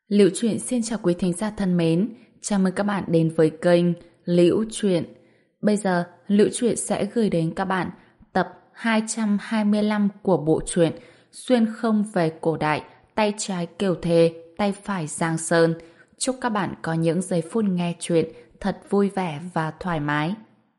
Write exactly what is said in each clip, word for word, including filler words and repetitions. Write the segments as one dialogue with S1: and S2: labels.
S1: Liễu Chuyện xin chào quý thính giả thân mến, chào mừng các bạn đến với kênh Liễu Chuyện. Bây giờ, Liễu Chuyện sẽ gửi đến các bạn tập hai trăm hai mươi lăm của bộ truyện Xuyên không về cổ đại, tay trái Kiều Thề, tay phải Giang Sơn. Chúc các bạn có những giây phút nghe chuyện thật vui vẻ và thoải mái.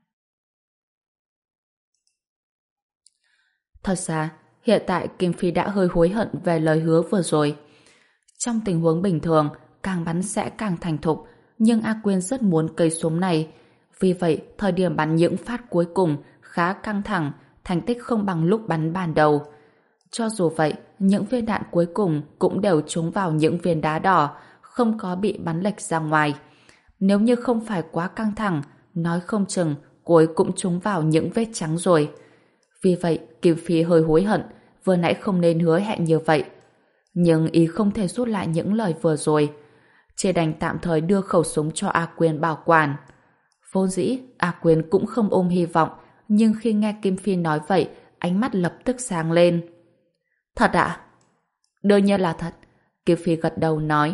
S1: Thật ra, hiện tại Kim Phi đã hơi hối hận về lời hứa vừa rồi. Trong tình huống bình thường, càng bắn sẽ càng thành thục, nhưng A Quyên rất muốn cây súng này. Vì vậy, thời điểm bắn những phát cuối cùng khá căng thẳng, thành tích không bằng lúc bắn ban đầu. Cho dù vậy, những viên đạn cuối cùng cũng đều trúng vào những viên đá đỏ, không có bị bắn lệch ra ngoài. Nếu như không phải quá căng thẳng, nói không chừng cuối cũng trúng vào những vết trắng rồi. Vì vậy, Kim Phi hơi hối hận, vừa nãy không nên hứa hẹn như vậy. Nhưng ý không thể rút lại những lời vừa rồi. Chỉ đành tạm thời đưa khẩu súng cho A Quyên bảo quản. Vốn dĩ, A Quyên cũng không ôm hy vọng, nhưng khi nghe Kim Phi nói vậy, ánh mắt lập tức sáng lên. Thật ạ? Đương nhiên là thật. Kim Phi gật đầu nói.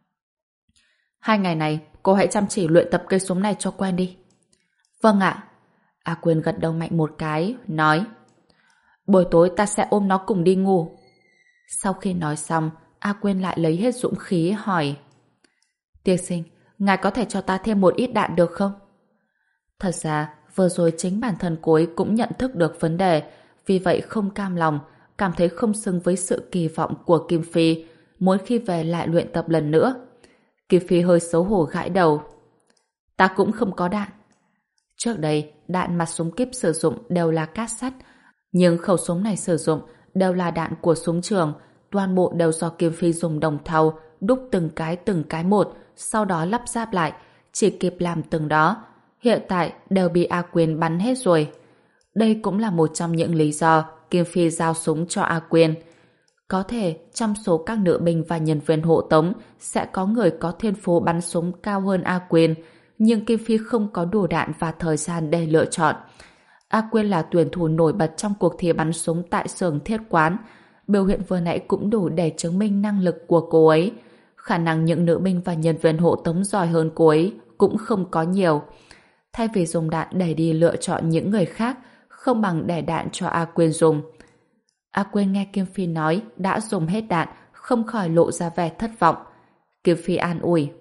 S1: Hai ngày này, cô hãy chăm chỉ luyện tập cây súng này cho quen đi. Vâng ạ. A Quyên gật đầu mạnh một cái, nói. Buổi tối ta sẽ ôm nó cùng đi ngủ. Sau khi nói xong, A Quyên lại lấy hết dũng khí hỏi. Tiên sinh, ngài có thể cho ta thêm một ít đạn được không? Thật ra, vừa rồi chính bản thân cô ấy cũng nhận thức được vấn đề, vì vậy không cam lòng, cảm thấy không xứng với sự kỳ vọng của Kim Phi, muốn khi về lại luyện tập lần nữa. Kim Phi hơi xấu hổ gãi đầu. Ta cũng không có đạn. Trước đây, đạn mà súng kíp sử dụng đều là cát sắt, nhưng khẩu súng này sử dụng đều là đạn của súng trường, toàn bộ đều do Kim Phi dùng đồng thau đúc từng cái từng cái một, sau đó lắp ráp lại, chỉ kịp làm từng đó. Hiện tại đều bị A Quyên bắn hết rồi. Đây cũng là một trong những lý do Kim Phi giao súng cho A Quyên. Có thể trong số các nữ binh và nhân viên hộ tống sẽ có người có thiên phú bắn súng cao hơn A Quyên, nhưng Kim Phi không có đủ đạn và thời gian để lựa chọn. A Quyên là tuyển thủ nổi bật trong cuộc thi bắn súng tại xưởng thiết quán. Biểu hiện vừa nãy cũng đủ để chứng minh năng lực của cô ấy. Khả năng những nữ binh và nhân viên hộ tống giỏi hơn cô ấy cũng không có nhiều. Thay vì dùng đạn để đi lựa chọn những người khác, không bằng để đạn cho A Quyên dùng. A Quyên nghe Kim Phi nói đã dùng hết đạn, không khỏi lộ ra vẻ thất vọng. Kim Phi an ủi.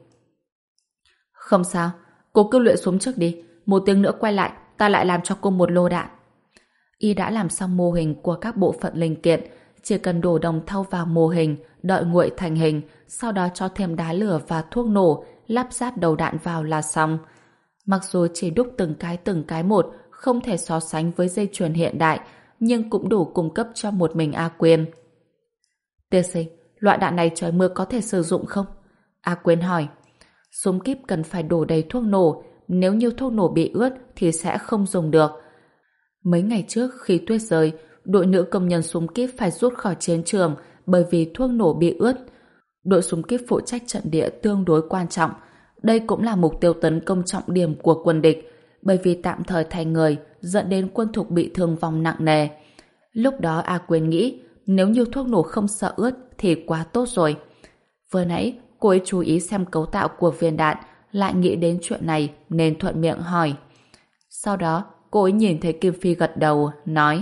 S1: Không sao, cô cứ luyện súng trước đi. Một tiếng nữa quay lại, ta lại làm cho cô một lô đạn. Y đã làm xong mô hình của các bộ phận linh kiện, chỉ cần đổ đồng thau vào mô hình, đợi nguội thành hình, sau đó cho thêm đá lửa và thuốc nổ, lắp ráp đầu đạn vào là xong. Mặc dù chỉ đúc từng cái từng cái một, không thể so sánh với dây chuyền hiện đại, nhưng cũng đủ cung cấp cho một mình A Quyên. Tiên sinh, loại đạn này trời mưa có thể sử dụng không? A Quyên hỏi. Súng kíp cần phải đổ đầy thuốc nổ, nếu như thuốc nổ bị ướt thì sẽ không dùng được. Mấy ngày trước khi tuyết rơi, đội nữ công nhân súng kíp phải rút khỏi chiến trường bởi vì thuốc nổ bị ướt. Đội súng kíp phụ trách trận địa tương đối quan trọng. Đây cũng là mục tiêu tấn công trọng điểm của quân địch, bởi vì tạm thời thay người dẫn đến quân thục bị thương vong nặng nề. Lúc đó A Quyên nghĩ nếu như thuốc nổ không sợ ướt thì quá tốt rồi. Vừa nãy cô ấy chú ý xem cấu tạo của viên đạn, lại nghĩ đến chuyện này nên thuận miệng hỏi. Sau đó cô ấy nhìn thấy Kim Phi gật đầu, nói.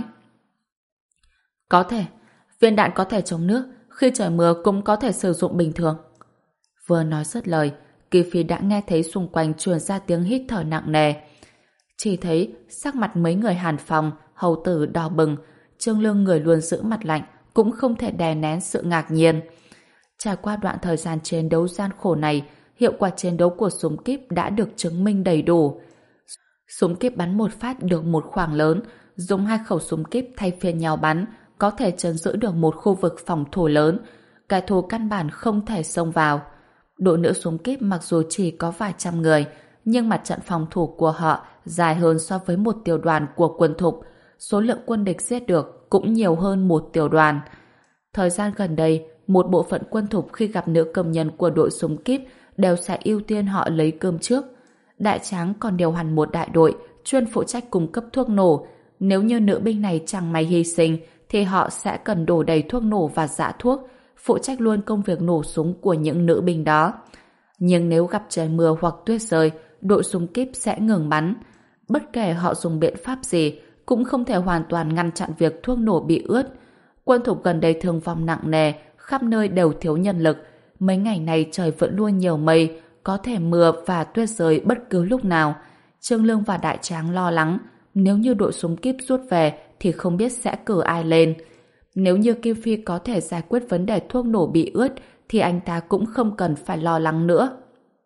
S1: Có thể, viên đạn có thể chống nước, khi trời mưa cũng có thể sử dụng bình thường. Vừa nói dứt lời, Kim Phi đã nghe thấy xung quanh truyền ra tiếng hít thở nặng nề. Chỉ thấy sắc mặt mấy người Hàn Phòng, hầu tử đỏ bừng, Trương Lương người luôn giữ mặt lạnh, cũng không thể đè nén sự ngạc nhiên. Trải qua đoạn thời gian chiến đấu gian khổ này, hiệu quả chiến đấu của súng kíp đã được chứng minh đầy đủ. Súng kíp bắn một phát được một khoảng lớn, dùng hai khẩu súng kíp thay phiên nhau bắn, có thể trấn giữ được một khu vực phòng thủ lớn, kẻ thù căn bản không thể xông vào. Đội nữ súng kíp mặc dù chỉ có vài trăm người, nhưng mặt trận phòng thủ của họ dài hơn so với một tiểu đoàn của quân thục, số lượng quân địch giết được cũng nhiều hơn một tiểu đoàn. Thời gian gần đây, một bộ phận quân thục khi gặp nữ công nhân của đội súng kíp đều sẽ ưu tiên họ lấy cơm trước. Đại tráng còn điều hành một đại đội chuyên phụ trách cung cấp thuốc nổ. Nếu như nữ binh này chẳng may hy sinh thì họ sẽ cần đổ đầy thuốc nổ và giã thuốc, phụ trách luôn công việc nổ súng của những nữ binh đó. Nhưng nếu gặp trời mưa hoặc tuyết rơi, đội súng kíp sẽ ngừng bắn. Bất kể họ dùng biện pháp gì, cũng không thể hoàn toàn ngăn chặn việc thuốc nổ bị ướt. Quân thục gần đây thương vong nặng nề, khắp nơi đều thiếu nhân lực. Mấy ngày này trời vẫn luôn nhiều mây, có thể mưa và tuyết rơi bất cứ lúc nào. Trương Lương và Đại Tráng lo lắng, nếu như đội súng kíp rút về thì không biết sẽ cử ai lên. Nếu như Kim Phi có thể giải quyết vấn đề thuốc nổ bị ướt thì anh ta cũng không cần phải lo lắng nữa.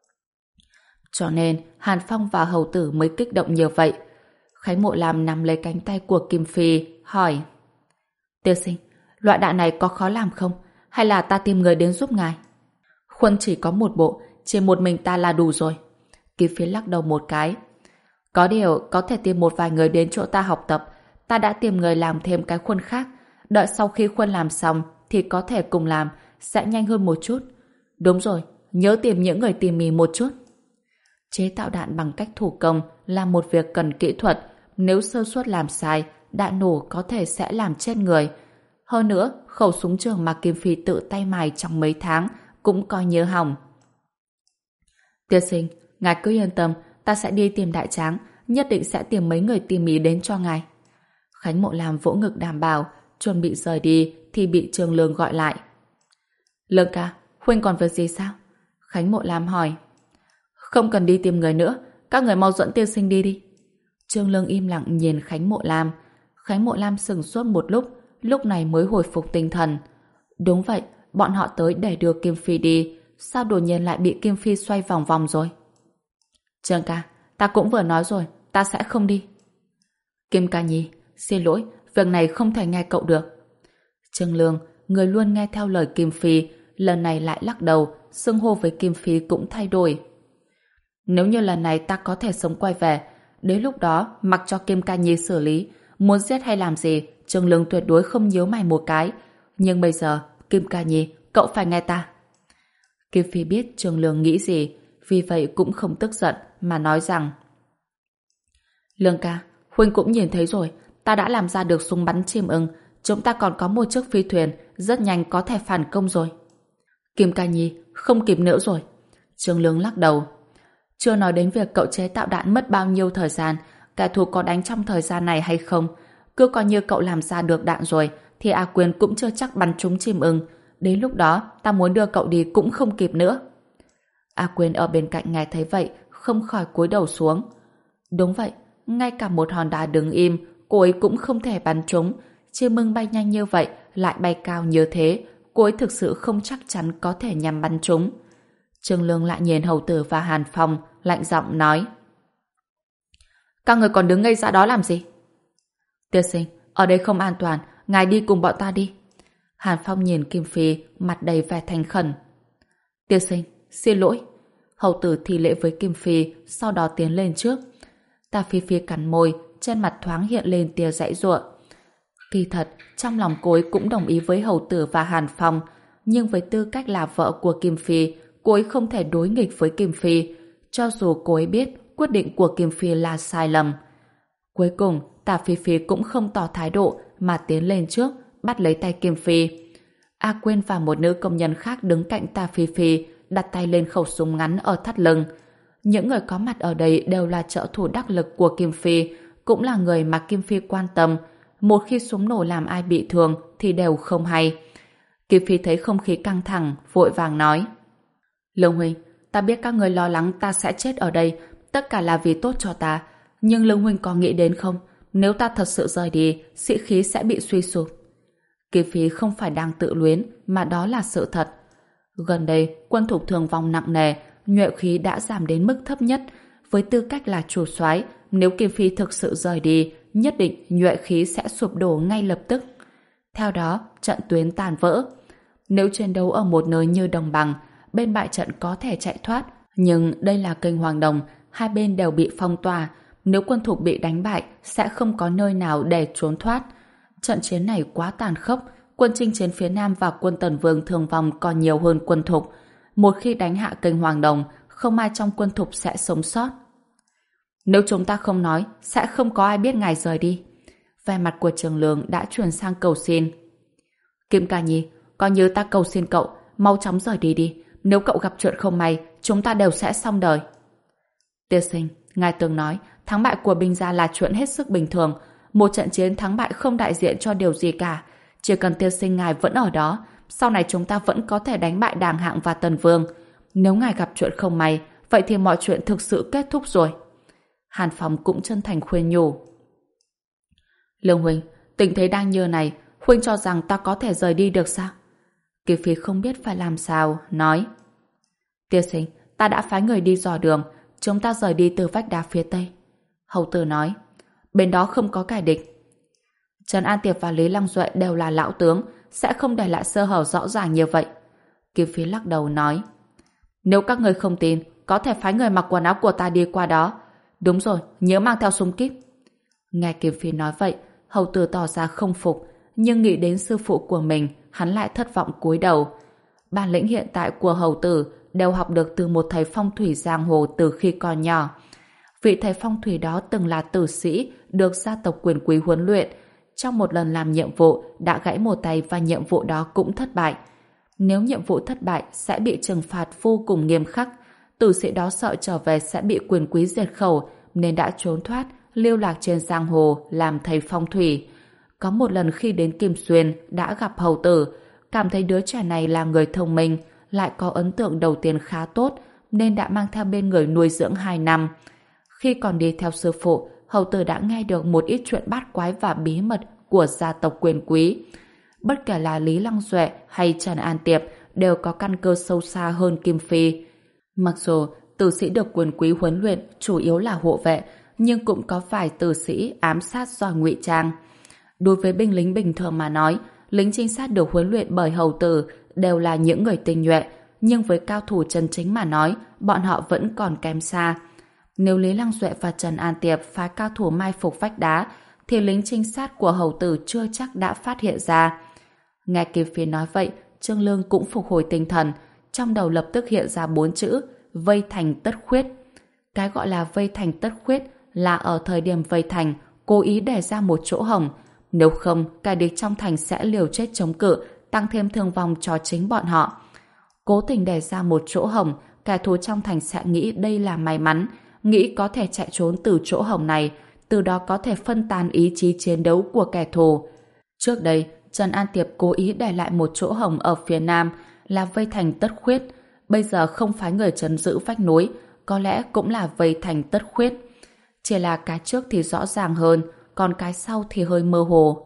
S1: Cho nên Hàn Phong và Hầu Tử mới kích động như vậy. Khánh Mộ Lam nắm lấy cánh tay của Kim Phi, hỏi: Tiên sinh, loại đạn này có khó làm không? Hay là ta tìm người đến giúp ngài? Khuôn chỉ có một bộ, chỉ một mình ta là đủ rồi. Kim Phi lắc đầu một cái. Có điều, có thể tìm một vài người đến chỗ ta học tập. Ta đã tìm người làm thêm cái khuôn khác. Đợi sau khi khuôn làm xong thì có thể cùng làm, sẽ nhanh hơn một chút. Đúng rồi, nhớ tìm những người tỉ mỉ một chút. Chế tạo đạn bằng cách thủ công là một việc cần kỹ thuật. Nếu sơ suất làm sai, đạn nổ có thể sẽ làm chết người. Hơn nữa, khẩu súng trường mà Kim Phi tự tay mài trong mấy tháng cũng coi như hỏng. Tiên sinh, ngài cứ yên tâm, ta sẽ đi tìm Đại Tráng, nhất định sẽ tìm mấy người tỉ mỉ đến cho ngài. Khánh Mộ Lam vỗ ngực đảm bảo, chuẩn bị rời đi thì bị Trương Lương gọi lại. Lương ca, huynh còn việc gì sao? Khánh Mộ Lam hỏi. Không cần đi tìm người nữa, các người mau dẫn tiên sinh đi đi. Trương Lương im lặng nhìn Khánh Mộ Lam. Khánh Mộ Lam sững sốt một lúc, lúc này mới hồi phục tinh thần. Đúng vậy, bọn họ tới để đưa Kim Phi đi, sao đột nhiên lại bị Kim Phi xoay vòng vòng rồi? Trương ca, ta cũng vừa nói rồi, ta sẽ không đi. Kim Ca Nhi, xin lỗi, việc này không thể nghe cậu được. Trương Lương, người luôn nghe theo lời Kim Phi, lần này lại lắc đầu, xưng hô với Kim Phi cũng thay đổi. Nếu như lần này ta có thể sống quay về, đến lúc đó mặc cho Kim Ca Nhi xử lý, muốn giết hay làm gì, Trương Lương tuyệt đối không nhíu mày một cái. Nhưng bây giờ, Kim Ca Nhi, cậu phải nghe ta. Kim Phi biết Trương Lương nghĩ gì, vì vậy cũng không tức giận mà nói rằng: Lương ca, huynh cũng nhìn thấy rồi, ta đã làm ra được súng bắn chim ưng, chúng ta còn có một chiếc phi thuyền, rất nhanh có thể phản công rồi. Kim Ca Nhi, không kịp nữa rồi. Trương Lương lắc đầu. Chưa nói đến việc cậu chế tạo đạn mất bao nhiêu thời gian, kẻ thù có đánh trong thời gian này hay không. Cứ coi như cậu làm ra được đạn rồi, thì A Quyên cũng chưa chắc bắn trúng chim ưng. Đến lúc đó, ta muốn đưa cậu đi cũng không kịp nữa. A Quyên ở bên cạnh nghe thấy vậy, không khỏi cúi đầu xuống. Đúng vậy, ngay cả một hòn đá đứng im, cô ấy cũng không thể bắn trúng. Chim ưng bay nhanh như vậy, lại bay cao như thế, cô ấy thực sự không chắc chắn có thể nhằm bắn trúng. Trương Lương lại nhìn Hầu Tử và Hàn Phong, lạnh giọng nói: Các người còn đứng ngây ra đó làm gì? Tiên sinh, ở đây không an toàn, ngài đi cùng bọn ta đi. Hàn Phong nhìn Kim Phi, mặt đầy vẻ thành khẩn. Tiên sinh, xin lỗi. Hầu Tử thi lễ với Kim Phi, sau đó tiến lên trước. Ta Phi Phi cắn môi, trên mặt thoáng hiện lên tia giãy giụa. Kỳ thật, trong lòng cô ấy cũng đồng ý với Hầu Tử và Hàn Phong, nhưng với tư cách là vợ của Kim Phi, cô ấy không thể đối nghịch với Kim Phi, cho dù cô ấy biết quyết định của Kim Phi là sai lầm. Cuối cùng, Tả Phi Phi cũng không tỏ thái độ mà tiến lên trước, bắt lấy tay Kim Phi. A Quyên và một nữ công nhân khác đứng cạnh Tả Phi Phi, đặt tay lên khẩu súng ngắn ở thắt lưng. Những người có mặt ở đây đều là trợ thủ đắc lực của Kim Phi, cũng là người mà Kim Phi quan tâm. Một khi súng nổ làm ai bị thương thì đều không hay. Kim Phi thấy không khí căng thẳng, vội vàng nói: Lương huynh, ta biết các người lo lắng ta sẽ chết ở đây, tất cả là vì tốt cho ta. Nhưng Lương huynh có nghĩ đến không? Nếu ta thật sự rời đi, sĩ khí sẽ bị suy sụp. Kim Phi không phải đang tự luyến, mà đó là sự thật. Gần đây, quân thục thương vong nặng nề, nhuệ khí đã giảm đến mức thấp nhất. Với tư cách là chủ soái, nếu Kim Phi thực sự rời đi, nhất định nhuệ khí sẽ sụp đổ ngay lập tức. Theo đó, trận tuyến tàn vỡ. Nếu chiến đấu ở một nơi như đồng bằng, bên bại trận có thể chạy thoát, nhưng đây là kênh Hoàng Đồng, hai bên đều bị phong tỏa. Nếu quân thục bị đánh bại, sẽ không có nơi nào để trốn thoát. Trận chiến này quá tàn khốc, quân chinh chiến phía Nam và quân Tần Vương thương vong còn nhiều hơn quân thục. Một khi đánh hạ kênh Hoàng Đồng, không ai trong quân thục sẽ sống sót. Nếu chúng ta không nói, sẽ không có ai biết ngài rời đi. Vẻ mặt của Trường Lương đã chuyển sang cầu xin. Kim Ca Nhi, Coi như ta cầu xin cậu, mau chóng rời đi đi. Nếu cậu gặp chuyện không may, chúng ta đều sẽ xong đời. Tiên sinh, ngài từng nói, thắng bại của binh gia là chuyện hết sức bình thường. Một trận chiến thắng bại không đại diện cho điều gì cả. Chỉ cần tiên sinh ngài vẫn ở đó, sau này chúng ta vẫn có thể đánh bại Đàng Hạng và Tần Vương. Nếu ngài gặp chuyện không may, vậy thì mọi chuyện thực sự kết thúc rồi. Hàn Phong cũng chân thành khuyên nhủ. Lương huynh, tình thế đang như này, huynh cho rằng ta có thể rời đi được sao? Kiều Phi không biết phải làm sao, nói. Tiên sinh, ta đã phái người đi dò đường, chúng ta rời đi từ vách đá phía tây. Hầu tử nói, bên đó không có kẻ địch. Trần An Tiệp và Lý Lăng Duệ đều là lão tướng, sẽ không để lại sơ hở rõ ràng như vậy. Kiều Phi lắc đầu nói, nếu các người không tin, có thể phái người mặc quần áo của ta đi qua đó. Đúng rồi, nhớ mang theo súng kíp. Nghe Kiều Phi nói vậy, hầu tử tỏ ra không phục, nhưng nghĩ đến sư phụ của mình, hắn lại thất vọng cúi đầu. Bản lĩnh hiện tại của hầu tử đều học được từ một thầy phong thủy giang hồ từ khi còn nhỏ. Vị thầy phong thủy đó từng là tử sĩ, được gia tộc quyền quý huấn luyện. Trong một lần làm nhiệm vụ, đã gãy một tay và nhiệm vụ đó cũng thất bại. Nếu nhiệm vụ thất bại sẽ bị trừng phạt vô cùng nghiêm khắc. Tử sĩ đó sợ trở về sẽ bị quyền quý diệt khẩu, nên đã trốn thoát, lưu lạc trên giang hồ làm thầy phong thủy. Có một lần khi đến Kim Xuyên đã gặp hầu tử, cảm thấy đứa trẻ này là người thông minh, lại có ấn tượng đầu tiên khá tốt, nên đã mang theo bên người nuôi dưỡng hai năm. Khi còn đi theo sư phụ, hầu tử đã nghe được một ít chuyện bát quái và bí mật của gia tộc quyền quý. Bất kể là Lý Lăng Duệ hay Trần An Tiệp đều có căn cơ sâu xa hơn Kim Phi. Mặc dù tử sĩ được quyền quý huấn luyện chủ yếu là hộ vệ, nhưng cũng có vài tử sĩ ám sát do ngụy trang. Đối với binh lính bình thường mà nói, lính trinh sát được huấn luyện bởi hầu tử đều là những người tinh nhuệ, nhưng với cao thủ chân chính mà nói, bọn họ vẫn còn kém xa. Nếu Lý Lăng Duệ và Trần An Tiệp phái cao thủ mai phục vách đá, thì lính trinh sát của hầu tử chưa chắc đã phát hiện ra. Nghe Kim Phi nói vậy, Trương Lương cũng phục hồi tinh thần, trong đầu lập tức hiện ra bốn chữ: vây thành tất khuyết. Cái gọi là vây thành tất khuyết là ở thời điểm vây thành, cố ý để ra một chỗ hổng. Nếu không, kẻ địch trong thành sẽ liều chết chống cự, tăng thêm thương vong cho chính bọn họ. Cố tình để ra một chỗ hổng, kẻ thù trong thành sẽ nghĩ đây là may mắn, nghĩ có thể chạy trốn từ chỗ hổng này, từ đó có thể phân tán ý chí chiến đấu của kẻ thù. Trước đây, Trần An Tiệp cố ý để lại một chỗ hổng ở phía nam là vây thành tất khuyết. Bây giờ không phái người trấn giữ vách núi, có lẽ cũng là vây thành tất khuyết. Chỉ là cái trước thì rõ ràng hơn, còn cái sau thì hơi mơ hồ.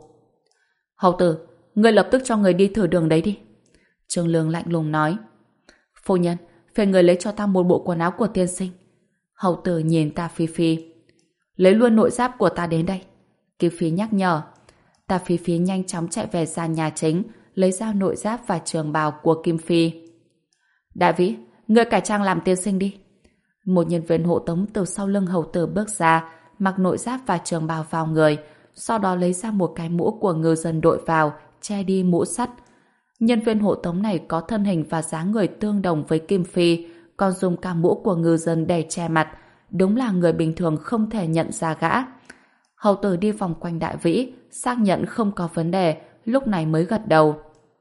S1: Hầu tử, người lập tức cho người đi thử đường đấy đi. Trương Lương lạnh lùng nói. Phu nhân, phải người lấy cho ta một bộ quần áo của tiên sinh. Hầu tử nhìn Ta Phi Phi. Lấy luôn nội giáp của ta đến đây. Kim Phi nhắc nhở. Ta Phi Phi nhanh chóng chạy về gian nhà chính, lấy ra nội giáp và trường bào của Kim Phi. Đại vĩ, người cải trang làm tiên sinh đi. Một nhân viên hộ tống từ sau lưng hầu tử bước ra, mặc nội giáp và trường bào vào người, sau đó lấy ra một cái mũ của ngư dân đội vào, che đi mũ sắt. Nhân viên hộ tống này có thân hình và dáng người tương đồng với Kim Phi, còn dùng cả mũ của ngư dân để che mặt, đúng là người bình thường không thể nhận ra gã. Hầu tử đi vòng quanh Đại Vĩ, xác nhận không có vấn đề, lúc này mới gật đầu.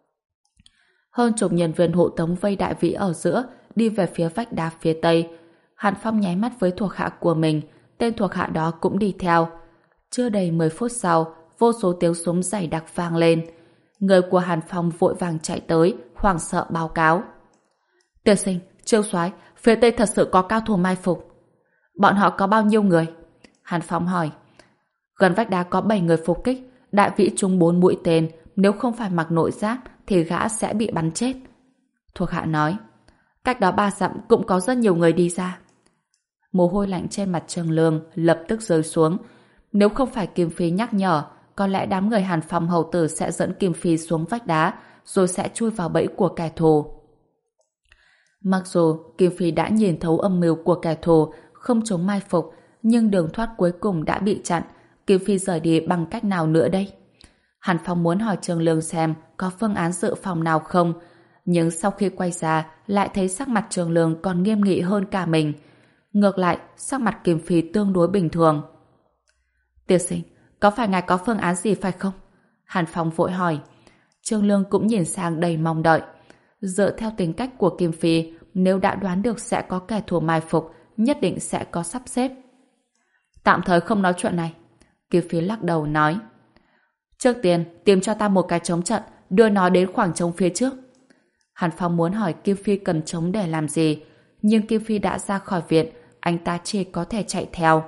S1: Hơn chục nhân viên hộ tống vây Đại Vĩ ở giữa, đi về phía vách đá phía tây. Hàn Phong nháy mắt với thuộc hạ của mình, tên thuộc hạ đó cũng đi theo. Chưa đầy mười phút sau, vô số tiếng súng dày đặc vang lên. Người của Hàn Phong vội vàng chạy tới, hoảng sợ báo cáo. Tiên sinh, Trương soái, phía tây thật sự có cao thủ mai phục. Bọn họ có bao nhiêu người? Hàn Phong hỏi. Gần vách đá có bảy người phục kích, Đại Vĩ trúng bốn mũi tên, nếu không phải mặc nội giáp thì gã sẽ bị bắn chết. Thuộc hạ nói. Cách đó ba dặm cũng có rất nhiều người đi ra. Mồ hôi lạnh trên mặt Trương Lương lập tức rơi xuống. Nếu không phải Kim Phi nhắc nhở, có lẽ đám người Hàn Phong hầu tử sẽ dẫn Kim Phi xuống vách đá, rồi sẽ chui vào bẫy của kẻ thù. Mặc dù Kim Phi đã nhìn thấu âm mưu của kẻ thù, không chống mai phục, nhưng đường thoát cuối cùng đã bị chặn. Kim Phi rời đi bằng cách nào nữa đây? Hàn Phong muốn hỏi Trương Lương xem có phương án dự phòng nào không, nhưng sau khi quay ra lại thấy sắc mặt Trương Lương còn nghiêm nghị hơn cả mình. Ngược lại, sắc mặt Kim Phi tương đối bình thường. Tiên sinh, có phải ngài có phương án gì phải không? Hàn Phong vội hỏi. Trương Lương cũng nhìn sang đầy mong đợi. Dựa theo tính cách của Kim Phi, nếu đã đoán được sẽ có kẻ thù mai phục, nhất định sẽ có sắp xếp. Tạm thời không nói chuyện này. Kim Phi lắc đầu nói. Trước tiên, tìm cho ta một cái trống trận, đưa nó đến khoảng trống phía trước. Hàn Phong muốn hỏi Kim Phi cần trống để làm gì, nhưng Kim Phi đã ra khỏi viện, anh ta chỉ có thể chạy theo.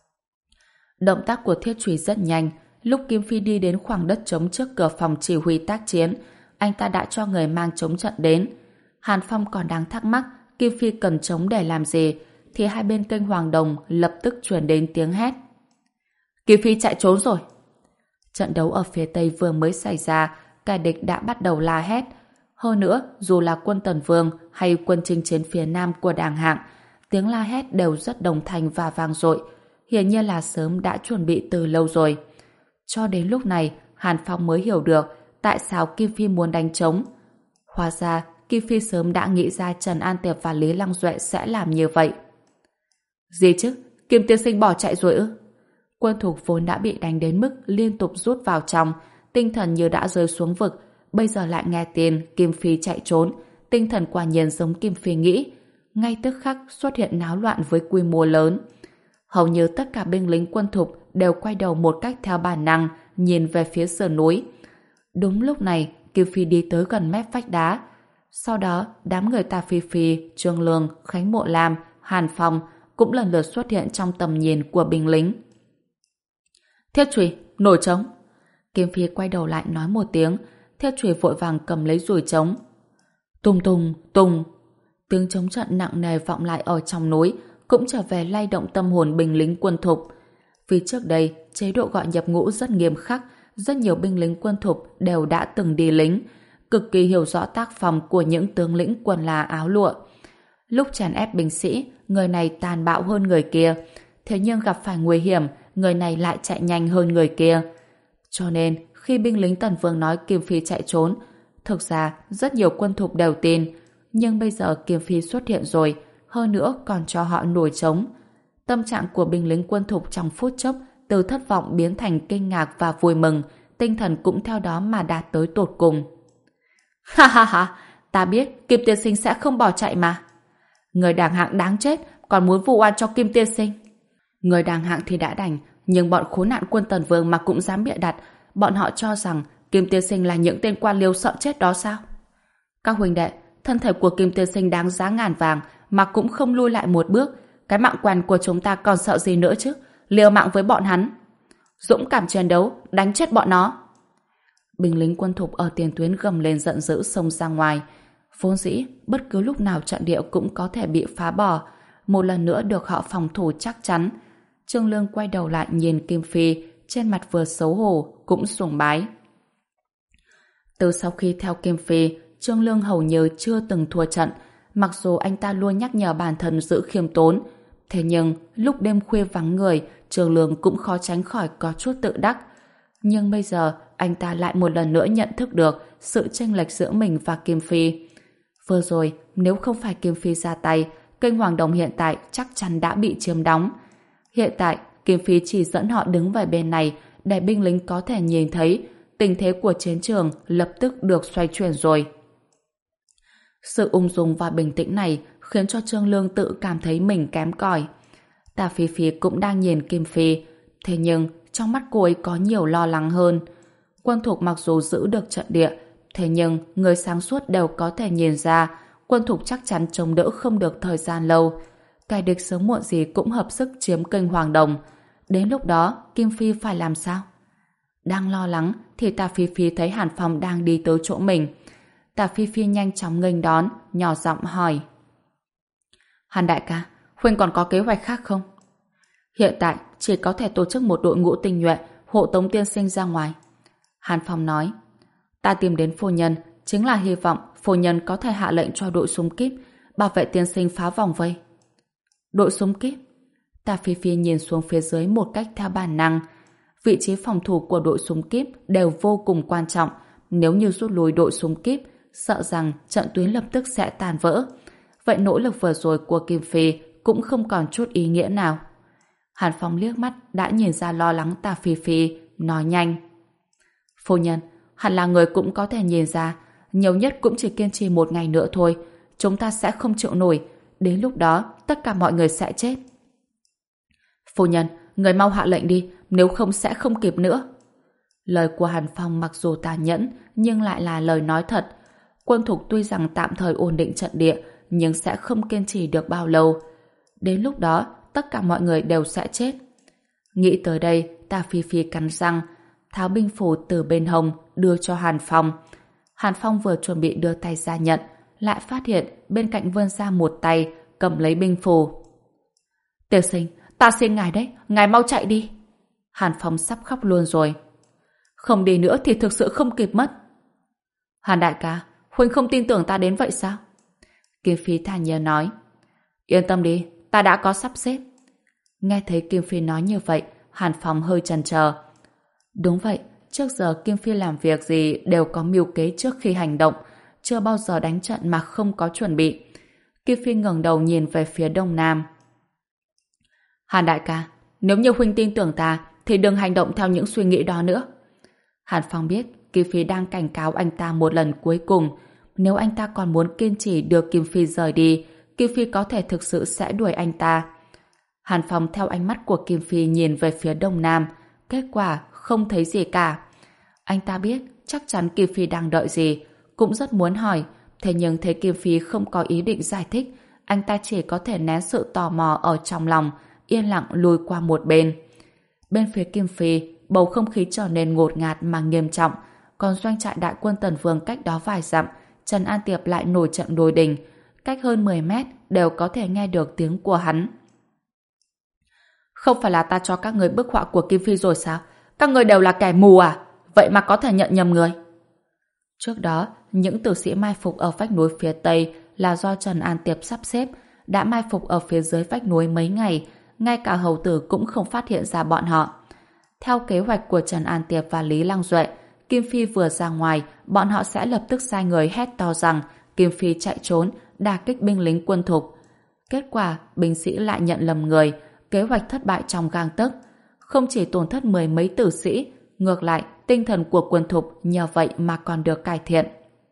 S1: Động tác của Thiết Chùy rất nhanh. Lúc Kim Phi đi đến khoảng đất trống trước cửa phòng chỉ huy tác chiến, anh ta đã cho người mang trống trận đến. Hàn Phong còn đang thắc mắc Kim Phi cần trống để làm gì, thì hai bên kênh Hoàng Đồng lập tức truyền đến tiếng hét. Kim Phi chạy trốn rồi. Trận đấu ở phía Tây vừa mới xảy ra, kẻ địch đã bắt đầu la hét. Hơn nữa, dù là quân Tần Vương hay quân chinh chiến phía Nam của Đàng Hạng, tiếng la hét đều rất đồng thanh và vang dội. Hiển nhiên là sớm đã chuẩn bị từ lâu rồi. Cho đến lúc này, Hàn Phong mới hiểu được tại sao Kim Phi muốn đánh trống. Hóa ra, Kim Phi sớm đã nghĩ ra Trần An Tiệp và Lý Lăng Duệ sẽ làm như vậy. Gì chứ? Kim tiên sinh bỏ chạy rồi ư? Quân thục vốn đã bị đánh đến mức liên tục rút vào trong, tinh thần như đã rơi xuống vực, bây giờ lại nghe tin Kim Phi chạy trốn, tinh thần quả nhiên giống Kim Phi nghĩ. Ngay tức khắc xuất hiện náo loạn với quy mô lớn. Hầu như tất cả binh lính quân thục đều quay đầu một cách theo bản năng, nhìn về phía sườn núi. Đúng lúc này, Kim Phi đi tới gần mép vách đá. Sau đó, đám người Tà Phi Phi, Trương Lương, Khánh Mộ Lam, Hàn Phong cũng lần lượt xuất hiện trong tầm nhìn của binh lính. Thiết Chùy, nổi trống. Kim Phi quay đầu lại nói một tiếng, Thiết Chùy vội vàng cầm lấy dùi trống. Tùng tùng, tùng. Tiếng trống trận nặng nề vọng lại ở trong núi, cũng trở về lay động tâm hồn binh lính quân thục. Vì trước đây, chế độ gọi nhập ngũ rất nghiêm khắc, rất nhiều binh lính quân thục đều đã từng đi lính, cực kỳ hiểu rõ tác phong của những tướng lĩnh quần là áo lụa. Lúc chèn ép binh sĩ, người này tàn bạo hơn người kia, thế nhưng gặp phải nguy hiểm, người này lại chạy nhanh hơn người kia. Cho nên, khi binh lính Tần Vương nói Kim Phi chạy trốn, thực ra rất nhiều quân thục đều tin, nhưng bây giờ Kim Phi xuất hiện rồi, hơn nữa còn cho họ nổi trống. Tâm trạng của binh lính quân thục trong phút chốc từ thất vọng biến thành kinh ngạc và vui mừng, tinh thần cũng theo đó mà đạt tới tột cùng. Ha ha ha, ta biết Kim tiên sinh sẽ không bỏ chạy mà. Người Đàng Hạng đáng chết, còn muốn vu oan cho Kim tiên sinh. Người Đàng Hạng thì đã đành, nhưng bọn khốn nạn quân Tần Vương mà cũng dám bịa đặt, bọn họ cho rằng Kim tiên sinh là những tên quan liêu sợ chết đó sao? Các huynh đệ, thân thể của Kim tiên sinh đáng giá ngàn vàng mà cũng không lui lại một bước, cái mạng quan của chúng ta còn sợ gì nữa chứ? Liều mạng với bọn hắn. Dũng cảm chiến đấu, đánh chết bọn nó. Binh lính quân thục ở tiền tuyến gầm lên giận dữ xông ra ngoài. Vốn dĩ, bất cứ lúc nào trận địa cũng có thể bị phá bỏ, một lần nữa được họ phòng thủ chắc chắn. Trương Lương quay đầu lại nhìn Kim Phi, trên mặt vừa xấu hổ cũng sùng bái. Từ sau khi theo Kim Phi, Trương Lương hầu như chưa từng thua trận, mặc dù anh ta luôn nhắc nhở bản thân giữ khiêm tốn. Thế nhưng, lúc đêm khuya vắng người, Trương Lương cũng khó tránh khỏi có chút tự đắc. Nhưng bây giờ, anh ta lại một lần nữa nhận thức được sự chênh lệch giữa mình và Kim Phi. Vừa rồi, nếu không phải Kim Phi ra tay, kênh Hoàng Đồng hiện tại chắc chắn đã bị chiếm đóng. Hiện tại, Kim Phi chỉ dẫn họ đứng về bên này để binh lính có thể nhìn thấy tình thế của chiến trường lập tức được xoay chuyển rồi. Sự ung dung và bình tĩnh này khiến cho Trương Lương tự cảm thấy mình kém cỏi. Tà Phi Phi cũng đang nhìn Kim Phi, thế nhưng trong mắt cô ấy có nhiều lo lắng hơn. Quân thục mặc dù giữ được trận địa, thế nhưng người sáng suốt đều có thể nhìn ra quân thục chắc chắn chống đỡ không được thời gian lâu. Kẻ địch sớm muộn gì cũng hợp sức chiếm kênh Hoàng Đồng. Đến lúc đó, Kim Phi phải làm sao? Đang lo lắng thì Tà Phi Phi thấy Hàn Phong đang đi tới chỗ mình. Tà Phi Phi nhanh chóng nghênh đón, nhỏ giọng hỏi. Hàn đại ca, huynh còn có kế hoạch khác không? Hiện tại chỉ có thể tổ chức một đội ngũ tinh nhuệ hộ tống tiên sinh ra ngoài. Hàn Phong nói. Ta tìm đến phu nhân chính là hy vọng phu nhân có thể hạ lệnh cho đội súng kíp bảo vệ tiên sinh phá vòng vây. Đội súng kíp? Tà Phi Phi nhìn xuống phía dưới một cách theo bản năng. Vị trí phòng thủ của đội súng kíp đều vô cùng quan trọng. Nếu như rút lui đội súng kíp, sợ rằng trận tuyến lập tức sẽ tàn vỡ. Vậy nỗ lực vừa rồi của Kim Phi cũng không còn chút ý nghĩa nào. Hàn Phong liếc mắt đã nhìn ra lo lắng Tà Phi Phi, nói nhanh. Phu nhân, hẳn là người cũng có thể nhìn ra, nhiều nhất cũng chỉ kiên trì một ngày nữa thôi. Chúng ta sẽ không chịu nổi, đến lúc đó tất cả mọi người sẽ chết. Phu nhân, người mau hạ lệnh đi, nếu không sẽ không kịp nữa. Lời của Hàn Phong mặc dù tàn nhẫn, nhưng lại là lời nói thật. Quân Thục tuy rằng tạm thời ổn định trận địa, nhưng sẽ không kiên trì được bao lâu. Đến lúc đó, tất cả mọi người đều sẽ chết. Nghĩ tới đây, Tả Phi Phi cắn răng, tháo binh phù từ bên hông, đưa cho Hàn Phong. Hàn Phong vừa chuẩn bị đưa tay ra nhận, lại phát hiện bên cạnh vươn ra một tay, cầm lấy binh phù. Tiểu Sinh, ta xin ngài đấy, ngài mau chạy đi. Hàn Phong sắp khóc luôn rồi. Không đi nữa thì thực sự không kịp mất. Hàn đại ca, huynh không tin tưởng ta đến vậy sao? Kim Phi thản nhiên nói. Yên tâm đi, ta đã có sắp xếp. Nghe thấy Kim Phi nói như vậy, Hàn Phong hơi chần chờ. Đúng vậy, trước giờ Kim Phi làm việc gì đều có mưu kế trước khi hành động, chưa bao giờ đánh trận mà không có chuẩn bị. Kim Phi ngẩng đầu nhìn về phía đông nam. Hàn đại ca, nếu như huynh tin tưởng ta, thì đừng hành động theo những suy nghĩ đó nữa. Hàn Phong biết Kim Phi đang cảnh cáo anh ta một lần cuối cùng. Nếu anh ta còn muốn kiên trì đưa Kim Phi rời đi, Kim Phi có thể thực sự sẽ đuổi anh ta. Hàn Phong theo ánh mắt của Kim Phi nhìn về phía đông nam, kết quả không thấy gì cả. Anh ta biết chắc chắn Kim Phi đang đợi gì, cũng rất muốn hỏi, thế nhưng thấy Kim Phi không có ý định giải thích, anh ta chỉ có thể nén sự tò mò ở trong lòng, yên lặng lùi qua một bên. Bên phía Kim Phi, bầu không khí trở nên ngột ngạt mà nghiêm trọng, còn doanh trại đại quân Tần Vương cách đó vài dặm, Trần An Tiệp lại nổi trận đối đình, cách hơn mười mét đều có thể nghe được tiếng của hắn. Không phải là ta cho các người bức họa của Kim Phi rồi sao? Các người đều là kẻ mù à? Vậy mà có thể nhận nhầm người. Trước đó, những tử sĩ mai phục ở vách núi phía Tây là do Trần An Tiệp sắp xếp, đã mai phục ở phía dưới vách núi mấy ngày, ngay cả hầu tử cũng không phát hiện ra bọn họ. Theo kế hoạch của Trần An Tiệp và Lý Lăng Duệ, Kim Phi vừa ra ngoài, bọn họ sẽ lập tức sai người hét to rằng Kim Phi chạy trốn, đả kích binh lính Quân Thục. Kết quả, binh sĩ lại nhận lầm người, kế hoạch thất bại trong gang tấc. Không chỉ tổn thất mười mấy tử sĩ, ngược lại, tinh thần của Quân Thục nhờ vậy mà còn được cải thiện.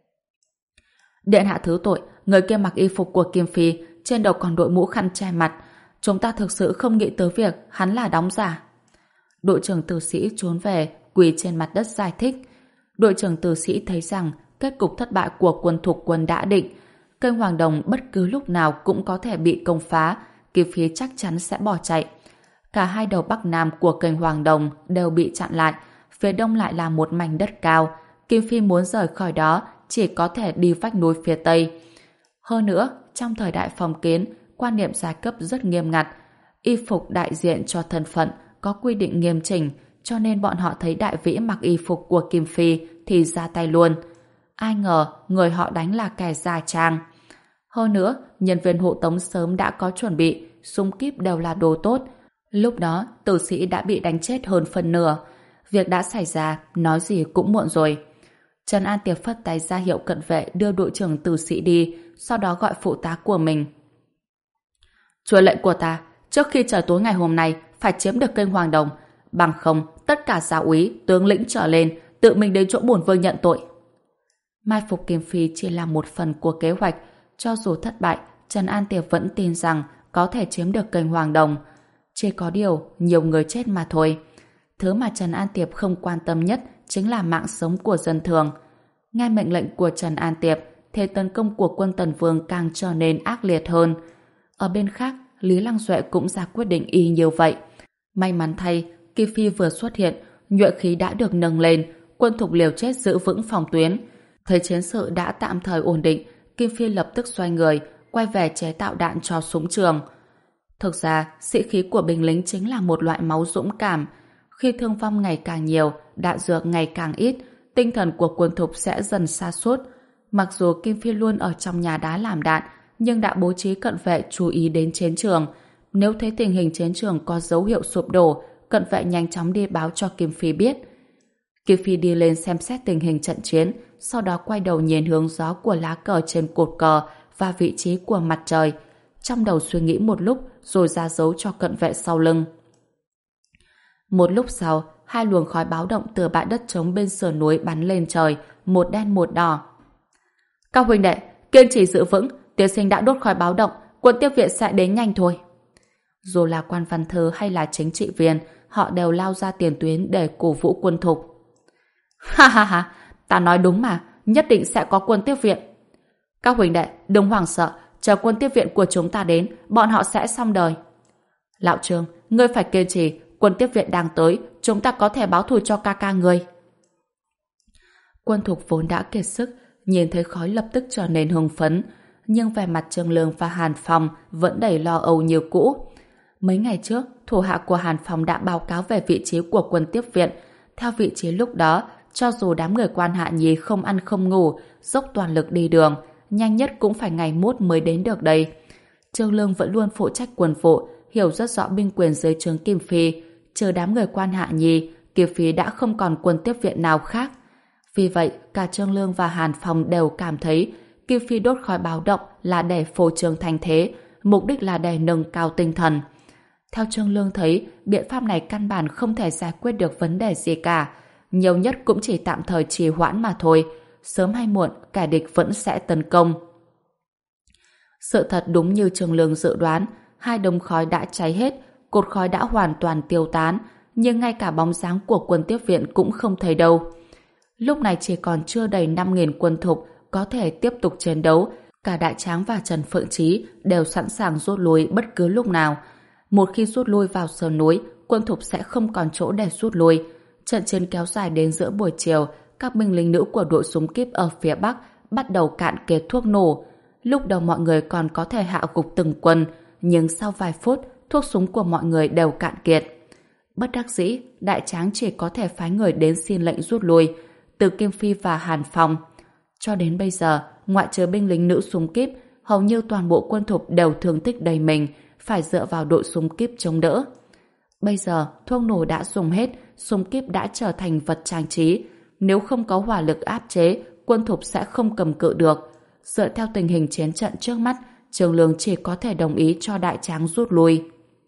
S1: Điện hạ thứ tội, người kia mặc y phục của Kim Phi, trên đầu còn đội mũ khăn che mặt. Chúng ta thực sự không nghĩ tới việc hắn là đóng giả. Đội trưởng tử sĩ trốn về, quỳ trên mặt đất giải thích. Đội trưởng tử sĩ thấy rằng kết cục thất bại của Quân Thục quân đã định. Kênh Hoàng Đồng bất cứ lúc nào cũng có thể bị công phá, Kim Phi chắc chắn sẽ bỏ chạy. Cả hai đầu bắc nam của kênh Hoàng Đồng đều bị chặn lại, phía đông lại là một mảnh đất cao. Kim Phi muốn rời khỏi đó chỉ có thể đi vách núi phía tây. Hơn nữa, trong thời đại phong kiến, quan niệm giai cấp rất nghiêm ngặt. Y phục đại diện cho thân phận có quy định nghiêm chỉnh, cho nên bọn họ thấy đại vĩ mặc y phục của Kim Phi thì ra tay luôn. Ai ngờ người họ đánh là kẻ già trang. Hơn nữa, nhân viên hộ tống sớm đã có chuẩn bị, súng kíp đều là đồ tốt. Lúc đó, tử sĩ đã bị đánh chết hơn phần nửa. Việc đã xảy ra, nói gì cũng muộn rồi. Trần An Tiệp phất tay ra hiệu cận vệ đưa đội trưởng tử sĩ đi, sau đó gọi phụ tá của mình. Truyền lệnh của ta, trước khi trời tối ngày hôm nay phải chiếm được kênh Hoàng Đồng, bằng không tất cả giáo úy, tướng lĩnh trở lên tự mình đến chỗ bổn vương nhận tội. Mai phục Kim Phi chỉ là một phần của kế hoạch, cho dù thất bại, Trần An Tiệp vẫn tin rằng có thể chiếm được kênh Hoàng Đồng. Chỉ có điều nhiều người chết mà thôi. Thứ mà Trần An Tiệp không quan tâm nhất chính là mạng sống của dân thường. Nghe mệnh lệnh của Trần An Tiệp, thế tấn công của quân Tần Vương càng trở nên ác liệt hơn. Ở bên khác, Lý Lăng Duệ cũng ra quyết định y như vậy. May mắn thay, Kim Phi vừa xuất hiện, nhuệ khí đã được nâng lên, quân Thục liều chết giữ vững phòng tuyến. Thấy chiến sự đã tạm thời ổn định, Kim Phi lập tức xoay người, quay về chế tạo đạn cho súng trường. Thực ra, sĩ khí của binh lính chính là một loại máu dũng cảm. Khi thương vong ngày càng nhiều, đạn dược ngày càng ít, tinh thần của quân Thục sẽ dần sa sút. Mặc dù Kim Phi luôn ở trong nhà đá làm đạn, nhưng đã bố trí cận vệ chú ý đến chiến trường. Nếu thấy tình hình chiến trường có dấu hiệu sụp đổ, cận vệ nhanh chóng đi báo cho Kim Phi biết. Kim Phi đi lên xem xét tình hình trận chiến, sau đó quay đầu nhìn hướng gió của lá cờ trên cột cờ và vị trí của mặt trời. Trong đầu suy nghĩ một lúc rồi ra dấu cho cận vệ sau lưng. Một lúc sau, hai luồng khói báo động từ bãi đất trống bên sườn núi bắn lên trời, một đen một đỏ. Các huynh đệ, kiên trì giữ vững, tiên sinh đã đốt khói báo động, quân tiếp viện sẽ đến nhanh thôi. Dù là quan văn thư hay là chính trị viên, họ đều lao ra tiền tuyến để cổ vũ quân thục. Ha ha ha, ta nói đúng mà, nhất định sẽ có quân tiếp viện. Các huynh đệ, đừng hoảng sợ, chờ quân tiếp viện của chúng ta đến, bọn họ sẽ xong đời. Lão Trương, ngươi phải kiên trì, quân tiếp viện đang tới, chúng ta có thể báo thù cho ca ca ngươi. Quân thục vốn đã kiệt sức, nhìn thấy khói lập tức trở nên hưng phấn, nhưng vẻ mặt Trương Lương và Hàn Phong vẫn đầy lo âu như cũ. Mấy ngày trước, thủ hạ của Hàn Phong đã báo cáo về vị trí của quân tiếp viện. Theo vị trí lúc đó, cho dù đám người quan Hạ Nhi không ăn không ngủ, dốc toàn lực đi đường, nhanh nhất cũng phải ngày mốt mới đến được đây. Trương Lương vẫn luôn phụ trách quân vụ, hiểu rất rõ binh quyền dưới trướng Kim Phi. Trừ đám người quan Hạ Nhi, Kim Phi đã không còn quân tiếp viện nào khác. Vì vậy, cả Trương Lương và Hàn Phong đều cảm thấy Kim Phi đốt khói báo động là để phô trương thành thế, mục đích là để nâng cao tinh thần. Theo Trương Lương thấy, biện pháp này căn bản không thể giải quyết được vấn đề gì cả. Nhiều nhất cũng chỉ tạm thời trì hoãn mà thôi. Sớm hay muộn, kẻ địch vẫn sẽ tấn công. Sự thật đúng như Trương Lương dự đoán, hai đống khói đã cháy hết, cột khói đã hoàn toàn tiêu tán, nhưng ngay cả bóng dáng của quân tiếp viện cũng không thấy đâu. Lúc này chỉ còn chưa đầy năm nghìn quân thục có thể tiếp tục chiến đấu, cả Đại Tráng và Trần Phượng Chí đều sẵn sàng rút lui bất cứ lúc nào. Một khi rút lui vào sườn núi, quân thục sẽ không còn chỗ để rút lui. Trận chiến kéo dài đến giữa buổi chiều, các binh lính nữ của đội súng kíp ở phía Bắc bắt đầu cạn kiệt thuốc nổ. Lúc đầu mọi người còn có thể hạ gục từng quân, nhưng sau vài phút, thuốc súng của mọi người đều cạn kiệt. Bất đắc dĩ, Đại Tráng chỉ có thể phái người đến xin lệnh rút lui, từ Kim Phi và Hàn Phong. Cho đến bây giờ, ngoại trừ binh lính nữ súng kíp, hầu như toàn bộ quân thục đều thương tích đầy mình, phải dựa vào đội súng kíp chống đỡ. Bây giờ, thuốc nổ đã dùng hết, súng kíp đã trở thành vật trang trí. Nếu không có hỏa lực áp chế, quân thục sẽ không cầm cự được. Dựa theo tình hình chiến trận trước mắt, Trương Lương chỉ có thể đồng ý cho Đại Tráng rút lui.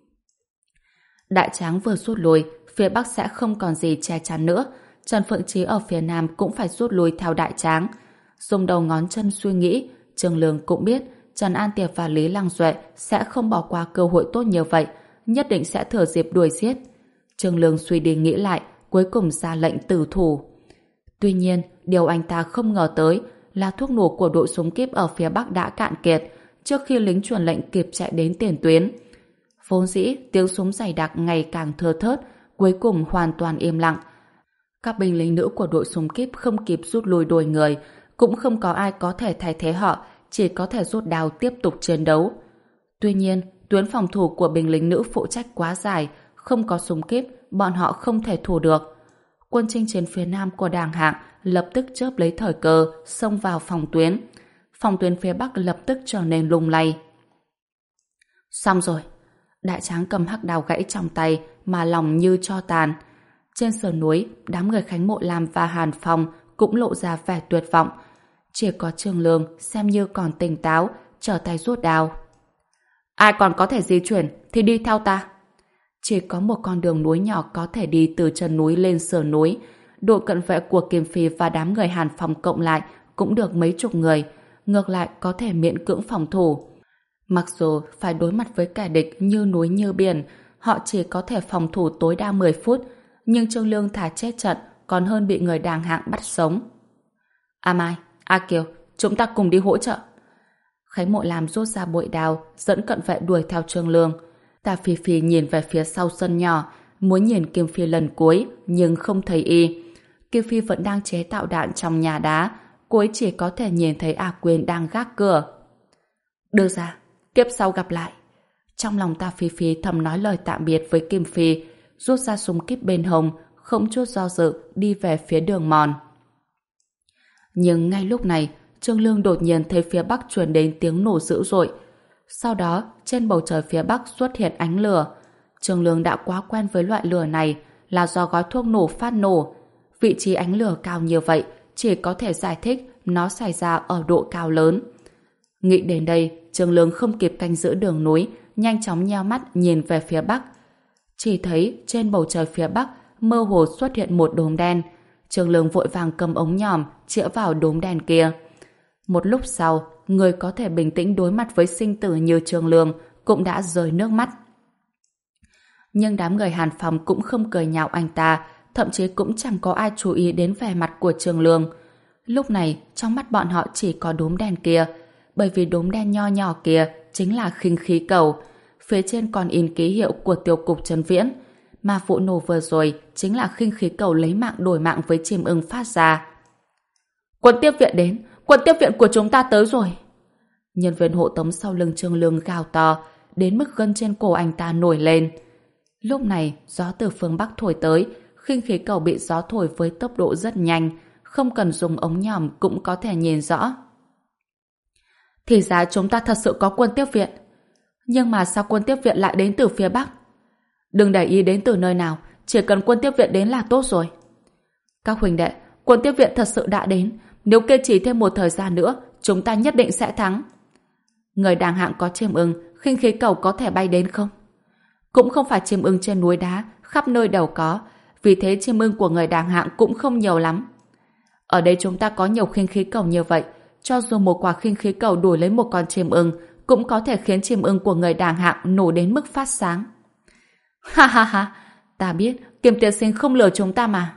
S1: Đại Tráng vừa rút lui, phía Bắc sẽ không còn gì che chắn nữa. Trần Phượng Chí ở phía Nam cũng phải rút lui theo Đại Tráng. Dùng đầu ngón chân suy nghĩ, Trương Lương cũng biết Trần An Tiệp và Lý Lăng Duệ sẽ không bỏ qua cơ hội tốt như vậy, nhất định sẽ thừa dịp đuổi giết. Trương Lương suy đi nghĩ lại, cuối cùng ra lệnh tử thủ. Tuy nhiên, điều anh ta không ngờ tới là thuốc nổ của đội súng kíp ở phía Bắc đã cạn kiệt trước khi lính truyền lệnh kịp chạy đến tiền tuyến. Vốn dĩ, tiếng súng dày đặc ngày càng thưa thớt, cuối cùng hoàn toàn im lặng. Các binh lính nữ của đội súng kíp không kịp rút lui đuổi người, cũng không có ai có thể thay thế họ, chỉ có thể rút đao tiếp tục chiến đấu. Tuy nhiên, tuyến phòng thủ của binh lính nữ phụ trách quá dài, không có súng kíp, bọn họ không thể thủ được. Quân chinh chiến phía Nam của Đàng Hạng lập tức chớp lấy thời cơ, xông vào phòng tuyến. Phòng tuyến phía Bắc lập tức trở nên lung lay. Xong rồi. Đại Tráng cầm hắc đao gãy trong tay mà lòng như tro tàn. Trên sườn núi, đám người Khánh Mộ Lam và Hàn Phong cũng lộ ra vẻ tuyệt vọng. Chỉ có Trương Lương xem như còn tỉnh táo, trở tay rút đao. Ai còn có thể di chuyển thì đi theo ta. Chỉ có một con đường núi nhỏ có thể đi từ chân núi lên sườn núi. Đội cận vệ của Kim Phi và đám người Hàn Phong cộng lại cũng được mấy chục người, ngược lại có thể miễn cưỡng phòng thủ. Mặc dù phải đối mặt với kẻ địch như núi như biển, họ chỉ có thể phòng thủ tối đa mười phút, nhưng Trương Lương thà chết trận còn hơn bị người Đàng Hạng bắt sống. A Mai, A Kiều, chúng ta cùng đi hỗ trợ. Khánh Mộ Lam rút ra bội đao, dẫn cận vệ đuổi theo Trương Lương. Tà Phi Phi nhìn về phía sau sân nhỏ, muốn nhìn Kim Phi lần cuối, nhưng không thấy y. Kim Phi vẫn đang chế tạo đạn trong nhà đá, cô ấy chỉ có thể nhìn thấy A Quyên đang gác cửa. Đưa ra, kiếp sau gặp lại. Trong lòng Tà Phi Phi thầm nói lời tạm biệt với Kim Phi, rút ra súng kíp bên hông, không chút do dự đi về phía đường mòn. Nhưng ngay lúc này, Trương Lương đột nhiên thấy phía Bắc truyền đến tiếng nổ dữ dội. Sau đó, trên bầu trời phía Bắc xuất hiện ánh lửa. Trương Lương đã quá quen với loại lửa này, là do gói thuốc nổ phát nổ. Vị trí ánh lửa cao như vậy chỉ có thể giải thích nó xảy ra ở độ cao lớn. Nghĩ đến đây, Trương Lương không kịp canh giữ đường núi, nhanh chóng nheo mắt nhìn về phía Bắc. Chỉ thấy trên bầu trời phía Bắc mơ hồ xuất hiện một đốm đen. Trương Lương vội vàng cầm ống nhòm chĩa vào đốm đen kia. Một lúc sau, người có thể bình tĩnh đối mặt với sinh tử như Trương Lương cũng đã rơi nước mắt. Nhưng đám người Hàn Phong cũng không cười nhạo anh ta, thậm chí cũng chẳng có ai chú ý đến vẻ mặt của Trương Lương. Lúc này, trong mắt bọn họ chỉ có đốm đen kia, bởi vì đốm đen nho nhỏ kia chính là khinh khí cầu. Phía trên còn in ký hiệu của tiêu cục Trấn Viễn, mà vụ nổ vừa rồi chính là khinh khí cầu lấy mạng đổi mạng với chim ưng phát ra. Quân tiếp viện đến, quân tiếp viện của chúng ta tới rồi. Nhân viên hộ tống sau lưng Trương Lương gào to, đến mức gân trên cổ anh ta nổi lên. Lúc này, gió từ phương Bắc thổi tới, khinh khí cầu bị gió thổi với tốc độ rất nhanh, không cần dùng ống nhòm cũng có thể nhìn rõ. Thì ra chúng ta thật sự có quân tiếp viện. Nhưng mà sao quân tiếp viện lại đến từ phía Bắc? Đừng để ý đến từ nơi nào, chỉ cần quân tiếp viện đến là tốt rồi. Các huynh đệ, quân tiếp viện thật sự đã đến. Nếu kiên trì thêm một thời gian nữa, chúng ta nhất định sẽ thắng. Người đàng hạng có chim ưng, khinh khí cầu có thể bay đến không? Cũng không phải chim ưng trên núi đá, khắp nơi đều có. Vì thế chim ưng của người đàng hạng cũng không nhiều lắm. Ở đây chúng ta có nhiều khinh khí cầu như vậy, cho dù một quả khinh khí cầu đuổi lấy một con chim ưng, cũng có thể khiến chim ưng của người đàng hạng nổ đến mức phát sáng. Ha ha ha, ta biết, Kiêm tiên sinh không lừa chúng ta mà.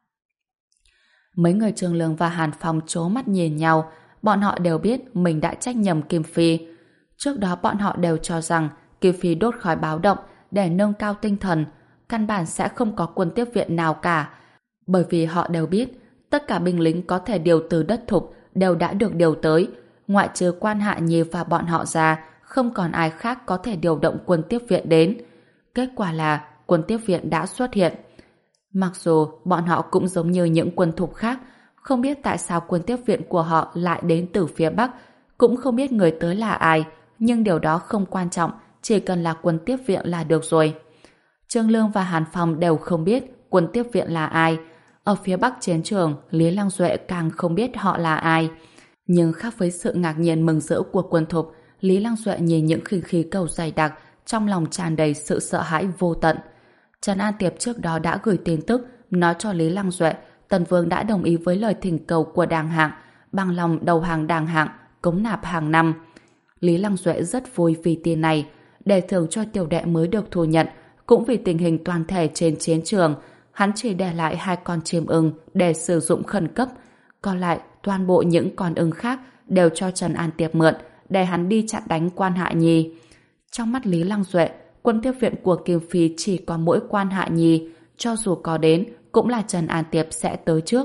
S1: Mấy người Trương Lương và Hàn Phong trố mắt nhìn nhau, bọn họ đều biết mình đã trách nhầm Kim Phi. Trước đó bọn họ đều cho rằng Kim Phi đốt khói báo động để nâng cao tinh thần, căn bản sẽ không có quân tiếp viện nào cả, bởi vì họ đều biết tất cả binh lính có thể điều từ đất thục đều đã được điều tới, ngoại trừ Quan Hạ Nhi và bọn họ ra, không còn ai khác có thể điều động quân tiếp viện đến. Kết quả là quân tiếp viện đã xuất hiện. Mặc dù bọn họ cũng giống như những quân thục khác, không biết tại sao quân tiếp viện của họ lại đến từ phía Bắc, cũng không biết người tới là ai, nhưng điều đó không quan trọng, chỉ cần là quân tiếp viện là được rồi. Trương Lương và Hàn Phong đều không biết quân tiếp viện là ai. Ở phía Bắc chiến trường, Lý Lăng Duệ càng không biết họ là ai. Nhưng khác với sự ngạc nhiên mừng rỡ của quân thục, Lý Lăng Duệ nhìn những khinh khí cầu dày đặc, trong lòng tràn đầy sự sợ hãi vô tận. Trần An Tiệp trước đó đã gửi tin tức nói cho Lý Lăng Duệ Tần Vương đã đồng ý với lời thỉnh cầu của Đàng Hạng, bằng lòng đầu hàng Đàng Hạng, cống nạp hàng năm. Lý Lăng Duệ rất vui vì tin này, để thưởng cho tiểu đệ mới được thu nhận, cũng vì tình hình toàn thể trên chiến trường, hắn chỉ để lại hai con chim ưng để sử dụng khẩn cấp, còn lại toàn bộ những con ưng khác đều cho Trần An Tiệp mượn để hắn đi chặn đánh Quan Hạ Nhi. Trong mắt Lý Lăng Duệ, quân tiếp viện của Kim Phi chỉ có mỗi Quan Hạ Nhi, cho dù có đến cũng là Trần An Tiệp sẽ tới trước.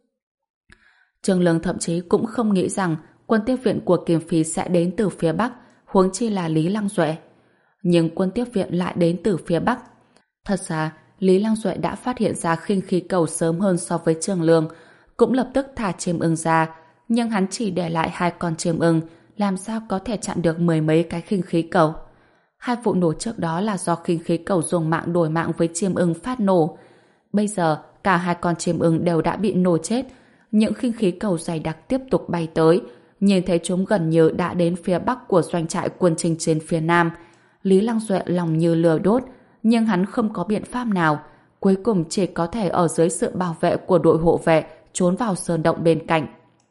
S1: Trương Lương thậm chí cũng không nghĩ rằng quân tiếp viện của Kim Phi sẽ đến từ phía Bắc, huống chi là Lý Lăng Duệ. Nhưng quân tiếp viện lại đến từ phía Bắc. Thật ra, Lý Lăng Duệ đã phát hiện ra khinh khí cầu sớm hơn so với Trương Lương, cũng lập tức thả chim ưng ra, nhưng hắn chỉ để lại hai con chim ưng, làm sao có thể chặn được mười mấy cái khinh khí cầu. Hai vụ nổ trước đó là do khinh khí cầu dùng mạng đổi mạng với chim ưng phát nổ. Bây giờ, cả hai con chim ưng đều đã bị nổ chết. Những khinh khí cầu dày đặc tiếp tục bay tới, nhìn thấy chúng gần như đã đến phía bắc của doanh trại quân chinh chiến phía nam. Lý Lăng Duệ lòng như lửa đốt, nhưng hắn không có biện pháp nào, cuối cùng chỉ có thể ở dưới sự bảo vệ của đội hộ vệ trốn vào sơn động bên cạnh.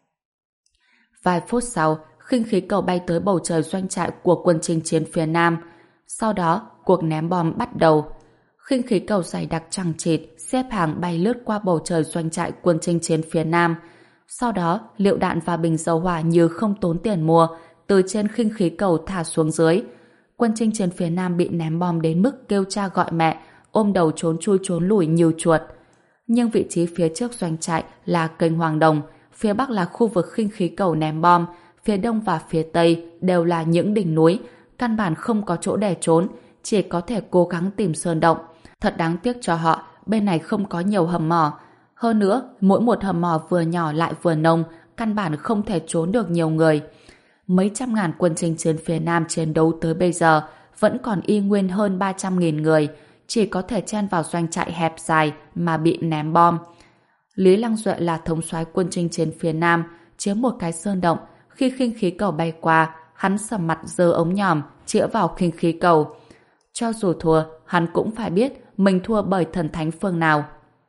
S1: Vài phút sau, khinh khí cầu bay tới bầu trời doanh trại của quân chinh chiến phía nam. Sau đó, cuộc ném bom bắt đầu. Khinh khí cầu dày đặc chằng chịt xếp hàng bay lướt qua bầu trời doanh trại quân chinh chiến phía nam. Sau đó, liệu đạn và bình dầu hỏa như không tốn tiền mua, từ trên khinh khí cầu thả xuống dưới. Quân chinh chiến phía nam bị ném bom đến mức kêu cha gọi mẹ, ôm đầu trốn chui trốn lùi như chuột. Nhưng vị trí phía trước doanh trại là kênh Hoàng Đồng, phía bắc là khu vực khinh khí cầu ném bom, phía đông và phía tây đều là những đỉnh núi, căn bản không có chỗ để trốn, chỉ có thể cố gắng tìm sơn động. Thật đáng tiếc cho họ, bên này không có nhiều hầm mỏ. Hơn nữa, mỗi một hầm mỏ vừa nhỏ lại vừa nông, căn bản không thể trốn được nhiều người. Mấy trăm ngàn quân chinh chiến phía nam chiến đấu tới bây giờ vẫn còn y nguyên hơn ba trăm nghìn người, chỉ có thể chen vào doanh trại hẹp dài mà bị ném bom. Lý Lăng Duệ là thống soái quân chinh chiến phía nam, chiếm một cái sơn động. Khi khinh khí cầu bay qua, hắn sầm mặt giơ ống nhòm chĩa vào khinh khí cầu. Cho dù thua, hắn cũng phải biết mình thua bởi thần thánh phương nào.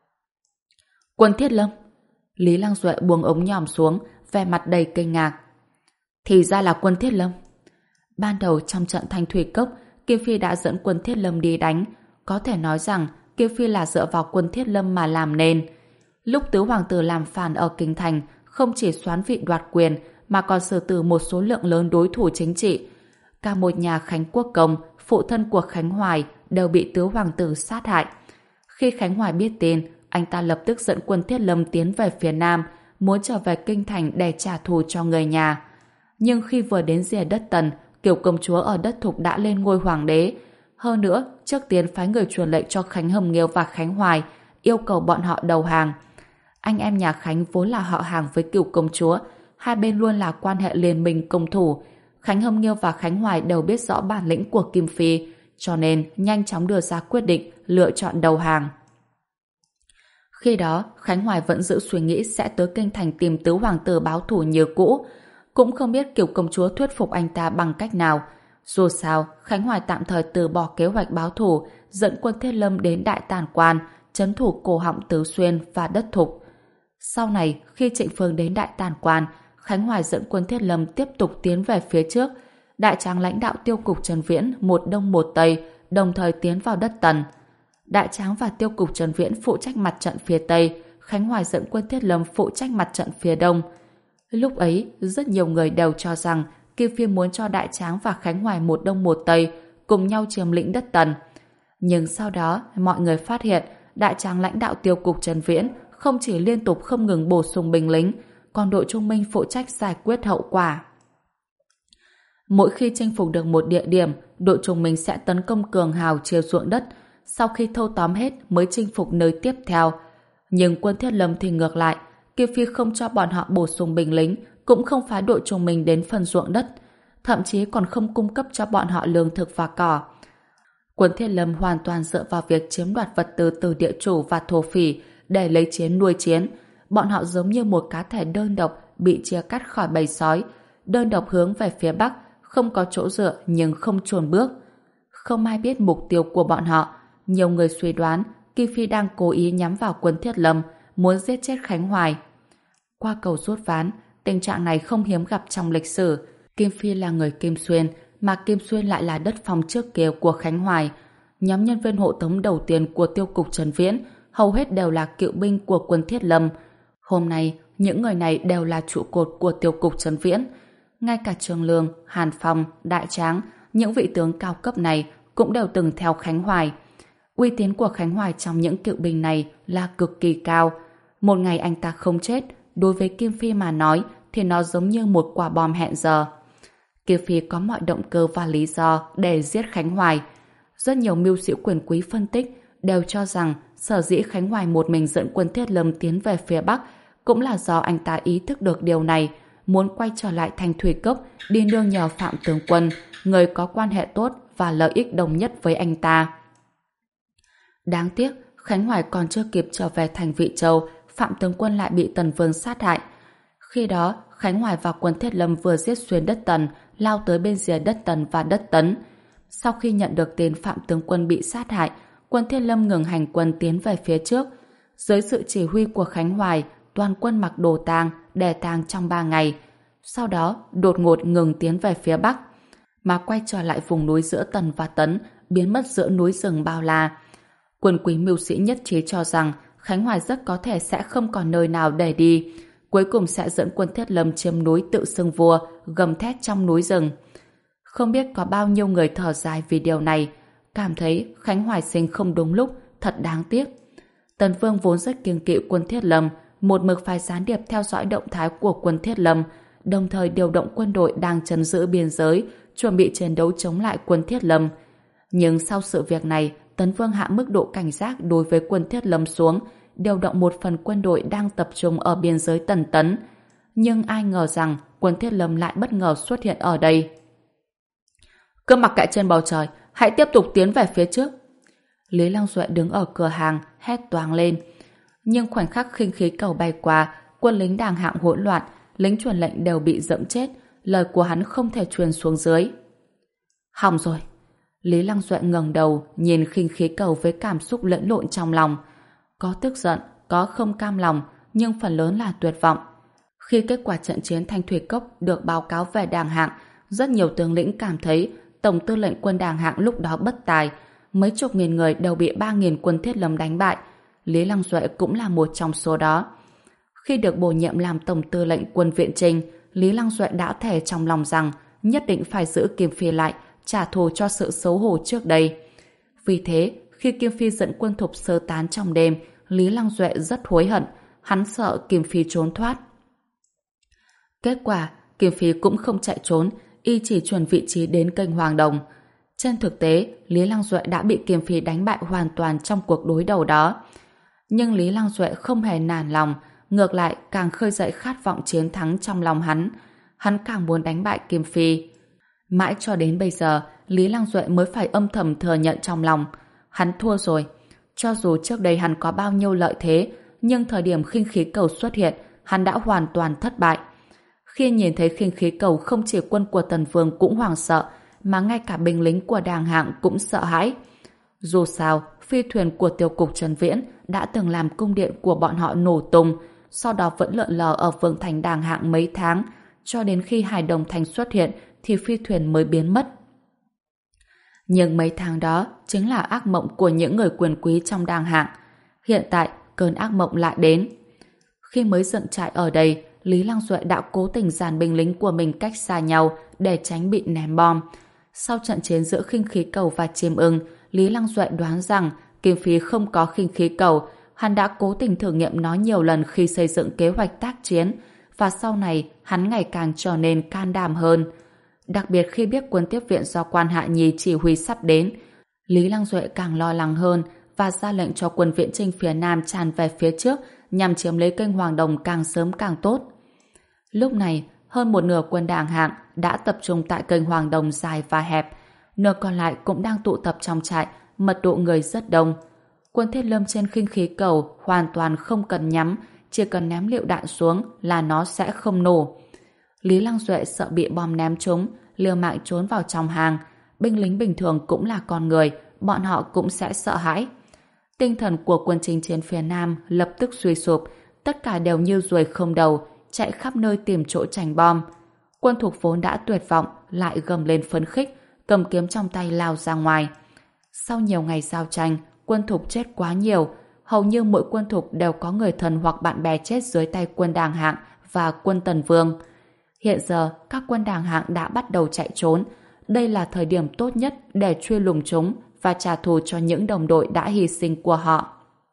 S1: Quân Thiết Lâm. Lý Lăng Duệ buông ống nhòm xuống, vẻ mặt đầy kinh ngạc. Thì ra là Quân Thiết Lâm. Ban đầu trong trận Thanh Thủy Cốc, Kim Phi đã dẫn Quân Thiết Lâm đi đánh. Có thể nói rằng Kim Phi là dựa vào Quân Thiết Lâm mà làm nên. Lúc tứ hoàng tử làm phản ở Kinh Thành, không chỉ soán vị đoạt quyền mà còn xử tử một số lượng lớn đối thủ chính trị. Cả một nhà Khánh Quốc Công, phụ thân của Khánh Hoài, đều bị tứ hoàng tử sát hại. Khi Khánh Hoài biết tin, anh ta lập tức dẫn Quân Thiết Lâm tiến về phía Nam, muốn trở về Kinh Thành để trả thù cho người nhà. Nhưng khi vừa đến rìa đất Tần, Kiều công chúa ở đất Thục đã lên ngôi hoàng đế. Hơn nữa, trước tiên phái người truyền lệnh cho Khánh Hồng Nghiêu và Khánh Hoài, yêu cầu bọn họ đầu hàng. Anh em nhà Khánh vốn là họ hàng với Kiều công chúa, hai bên luôn là quan hệ liên minh công thủ. Khánh Hồng Nghiêu và Khánh Hoài đều biết rõ bản lĩnh của Kim Phi, cho nên nhanh chóng đưa ra quyết định lựa chọn đầu hàng. Khi đó, Khánh Hoài vẫn giữ suy nghĩ sẽ tới Kinh Thành tìm tứ hoàng tử báo thù như cũ. Cũng không biết Kiều công chúa thuyết phục anh ta bằng cách nào. Dù sao, Khánh Hoài tạm thời từ bỏ kế hoạch báo thù, dẫn Quân Thiết Lâm đến Đại Tản Quan, trấn thủ cổ họng Tứ Xuyên và đất Thục. Sau này, khi Trịnh Phương đến Đại Tản Quan, Khánh Hoài dẫn Quân Thiết Lâm tiếp tục tiến về phía trước. Đại tráng lãnh đạo tiêu cục Trần Viễn một đông một tây, đồng thời tiến vào đất Tần. Đại tráng và tiêu cục Trần Viễn phụ trách mặt trận phía Tây, Khánh Hoài dẫn Quân Thiết Lâm phụ trách mặt trận phía Đông. Lúc ấy, rất nhiều người đều cho rằng Kim Phi muốn cho Đại Tráng và Khánh Hoài một đông một tây cùng nhau chiếm lĩnh đất Tần. Nhưng sau đó, mọi người phát hiện Đại Tráng lãnh đạo tiêu cục Trần Viễn không chỉ liên tục không ngừng bổ sung binh lính, còn đội trung minh phụ trách giải quyết hậu quả. Mỗi khi chinh phục được một địa điểm, đội trung minh sẽ tấn công cường hào chia ruộng đất, sau khi thâu tóm hết mới chinh phục nơi tiếp theo. Nhưng Quân Thiết Lâm thì ngược lại, Kim Phi không cho bọn họ bổ sung binh lính, cũng không phái đội trung minh đến phần ruộng đất, thậm chí còn không cung cấp cho bọn họ lương thực và cỏ. Quân Thiết Lâm hoàn toàn dựa vào việc chiếm đoạt vật tư từ địa chủ và thổ phỉ để lấy chiến nuôi chiến. Bọn họ giống như một cá thể đơn độc bị chia cắt khỏi bầy sói, đơn độc hướng về phía Bắc, không có chỗ dựa nhưng không chùn bước. Không ai biết mục tiêu của bọn họ. Nhiều người suy đoán Kim Phi đang cố ý nhắm vào Quân Thiết Lâm, muốn giết chết Khánh Hoài. Qua cầu rút ván, tình trạng này không hiếm gặp trong lịch sử. Kim Phi là người Kim Xuyên, mà Kim Xuyên lại là đất phong trước kia của Khánh Hoài. Nhóm nhân viên hộ tống đầu tiên của tiêu cục Trần Viễn hầu hết đều là cựu binh của Quân Thiết Lâm. Hôm nay, những người này đều là trụ cột của tiêu cục Trần Viễn. Ngay cả Trương Lương, Hàn Phong, Đại Tráng, những vị tướng cao cấp này cũng đều từng theo Khánh Hoài. Uy tín của Khánh Hoài trong những cựu binh này là cực kỳ cao. Một ngày anh ta không chết, đối với Kim Phi mà nói thì nó giống như một quả bom hẹn giờ. Kim Phi có mọi động cơ và lý do để giết Khánh Hoài. Rất nhiều mưu sĩ quyền quý phân tích đều cho rằng sở dĩ Khánh Hoài một mình dẫn Quân Thiết Lâm tiến về phía Bắc cũng là do anh ta ý thức được điều này, muốn quay trở lại Thanh Thủy Cốc đi nương nhờ Phạm tướng quân, người có quan hệ tốt và lợi ích đồng nhất với anh ta. Đáng tiếc, Khánh Hoài còn chưa kịp trở về thành Vị Châu, Phạm tướng quân lại bị Tần Vương sát hại. Khi đó, Khánh Hoài và Quân Thiết Lâm vừa giết xuyên đất Tần, lao tới bên rìa đất Tần và đất Tấn. Sau khi nhận được tin Phạm tướng quân bị sát hại, Quân Thiết Lâm ngừng hành quân tiến về phía trước. Dưới sự chỉ huy của Khánh Hoài, toàn quân mặc đồ tang, đè tang trong ba ngày. Sau đó, đột ngột ngừng tiến về phía Bắc, mà quay trở lại vùng núi giữa Tần và Tấn, biến mất giữa núi rừng bao la. Quân quý mưu sĩ nhất trí cho rằng Khánh Hoài rất có thể sẽ không còn nơi nào để đi, cuối cùng sẽ dẫn Quân Thiết Lâm chiếm núi tự xưng vua, gầm thét trong núi rừng. Không biết có bao nhiêu người thở dài vì điều này, cảm thấy Khánh Hoài sinh không đúng lúc, thật đáng tiếc. Tần Vương vốn rất kiêng kỵ Quân Thiết Lâm, một mực phải gián điệp theo dõi động thái của Quân Thiết Lâm, đồng thời điều động quân đội đang trấn giữ biên giới, chuẩn bị chiến đấu chống lại Quân Thiết Lâm. Nhưng sau sự việc này, Tấn Vương hạ mức độ cảnh giác đối với Quân Thiết Lâm xuống, điều động một phần quân đội đang tập trung ở biên giới Tần Tấn. Nhưng ai ngờ rằng Quân Thiết Lâm lại bất ngờ xuất hiện ở đây. Cứ mặc kệ trên bầu trời, hãy tiếp tục tiến về phía trước. Lý Lăng Duệ đứng ở cửa hàng, hét toáng lên. Nhưng khoảnh khắc khinh khí cầu bay qua, quân lính đàng hạng hỗn loạn, lính truyền lệnh đều bị dẫm chết, lời của hắn không thể truyền xuống dưới. Hỏng rồi. Lý Lăng Duệ ngẩng đầu nhìn khinh khí cầu với cảm xúc lẫn lộn trong lòng. Có tức giận, có không cam lòng, nhưng phần lớn là tuyệt vọng. Khi kết quả trận chiến Thanh Thủy Cốc được báo cáo về Đàng Hạng, rất nhiều tướng lĩnh cảm thấy Tổng tư lệnh quân Đàng Hạng lúc đó bất tài, mấy chục nghìn người đều bị ba nghìn quân Thiết Lâm đánh bại. Lý Lăng Duệ cũng là một trong số đó. Khi được bổ nhiệm làm Tổng tư lệnh quân viện Trinh, Lý Lăng Duệ đã thề trong lòng rằng nhất định phải giữ Kim Phi lại, trả thù cho sự xấu hổ trước đây. Vì thế, khi Kim Phi dẫn quân thục sơ tán trong đêm, Lý Lăng Duệ rất hối hận, hắn sợ Kim Phi trốn thoát. Kết quả, Kim Phi cũng không chạy trốn, y chỉ chuyển vị trí đến kênh Hoàng Đồng. Trên thực tế, Lý Lăng Duệ đã bị Kim Phi đánh bại hoàn toàn trong cuộc đối đầu đó. Nhưng Lý Lăng Duệ không hề nản lòng, ngược lại càng khơi dậy khát vọng chiến thắng trong lòng hắn. Hắn càng muốn đánh bại Kim Phi. Mãi cho đến bây giờ, Lý Lăng Duệ mới phải âm thầm thừa nhận trong lòng. Hắn thua rồi. Cho dù trước đây hắn có bao nhiêu lợi thế, nhưng thời điểm khinh khí cầu xuất hiện, hắn đã hoàn toàn thất bại. Khi nhìn thấy khinh khí cầu, không chỉ quân của Tần Vương cũng hoảng sợ, mà ngay cả binh lính của Đàng Hạng cũng sợ hãi. Dù sao, phi thuyền của tiêu cục Trần Viễn đã từng làm cung điện của bọn họ nổ tung, sau đó vẫn lượn lờ ở vương thành Đàng Hạng mấy tháng, cho đến khi Hải Đồng Thành xuất hiện thì phi thuyền mới biến mất. Nhưng mấy tháng đó chính là ác mộng của những người quyền quý trong Đàng Hạng. Hiện tại, cơn ác mộng lại đến. Khi mới dựng trại ở đây, Lý Lăng Duệ đã cố tình dàn binh lính của mình cách xa nhau để tránh bị ném bom. Sau trận chiến giữa khinh khí cầu và chim ưng, Lý Lăng Duệ đoán rằng Kim Phi không có khinh khí cầu. Hắn đã cố tình thử nghiệm nó nhiều lần khi xây dựng kế hoạch tác chiến, và sau này hắn ngày càng trở nên can đảm hơn. Đặc biệt khi biết quân tiếp viện do quan Hạ Nhi chỉ huy sắp đến, Lý Lăng Duệ càng lo lắng hơn và ra lệnh cho quân viện Trinh phía Nam tràn về phía trước nhằm chiếm lấy kênh Hoàng Đồng càng sớm càng tốt. Lúc này, hơn một nửa quân Đàng Hạng đã tập trung tại kênh Hoàng Đồng dài và hẹp, nửa còn lại cũng đang tụ tập trong trại, mật độ người rất đông. Quân Thiết Lâm trên khinh khí cầu hoàn toàn không cần nhắm, chỉ cần ném lựu đạn xuống là nó sẽ không nổ. Lý Lăng Duệ sợ bị bom ném trúng, liều mạng trốn vào trong hàng. Binh lính bình thường cũng là con người, bọn họ cũng sẽ sợ hãi. Tinh thần của quân chinh chiến phía Nam lập tức suy sụp, tất cả đều như ruồi không đầu, chạy khắp nơi tìm chỗ tránh bom. Quân thục vốn đã tuyệt vọng lại gầm lên phấn khích, cầm kiếm trong tay lao ra ngoài. Sau nhiều ngày giao tranh, quân thục chết quá nhiều, hầu như mỗi quân thục đều có người thân hoặc bạn bè chết dưới tay quân Đàng Hạng và quân Tần Vương. Hiện giờ, các quân Đàng Hạng đã bắt đầu chạy trốn. Đây là thời điểm tốt nhất để truy lùng chúng và trả thù cho những đồng đội đã hy sinh của họ.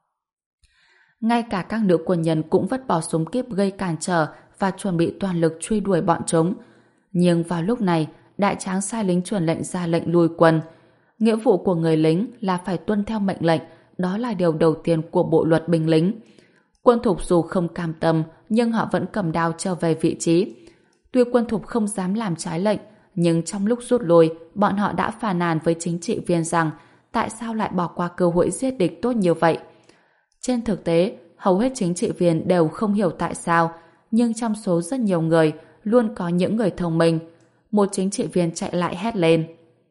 S1: Ngay cả các nữ quân nhân cũng vứt bỏ súng kíp gây cản trở và chuẩn bị toàn lực truy đuổi bọn chúng. Nhưng vào lúc này, đại tráng sai lính truyền lệnh ra lệnh lùi quân. Nghĩa vụ của người lính là phải tuân theo mệnh lệnh, đó là điều đầu tiên của bộ luật binh lính. Quân thục dù không cam tâm, nhưng họ vẫn cầm đao trở về vị trí. Tuy quân thục không dám làm trái lệnh, nhưng trong lúc rút lui, bọn họ đã phàn nàn với chính trị viên rằng tại sao lại bỏ qua cơ hội giết địch tốt như vậy. Trên thực tế, hầu hết chính trị viên đều không hiểu tại sao, nhưng trong số rất nhiều người, luôn có những người thông minh. Một chính trị viên chạy lại hét lên.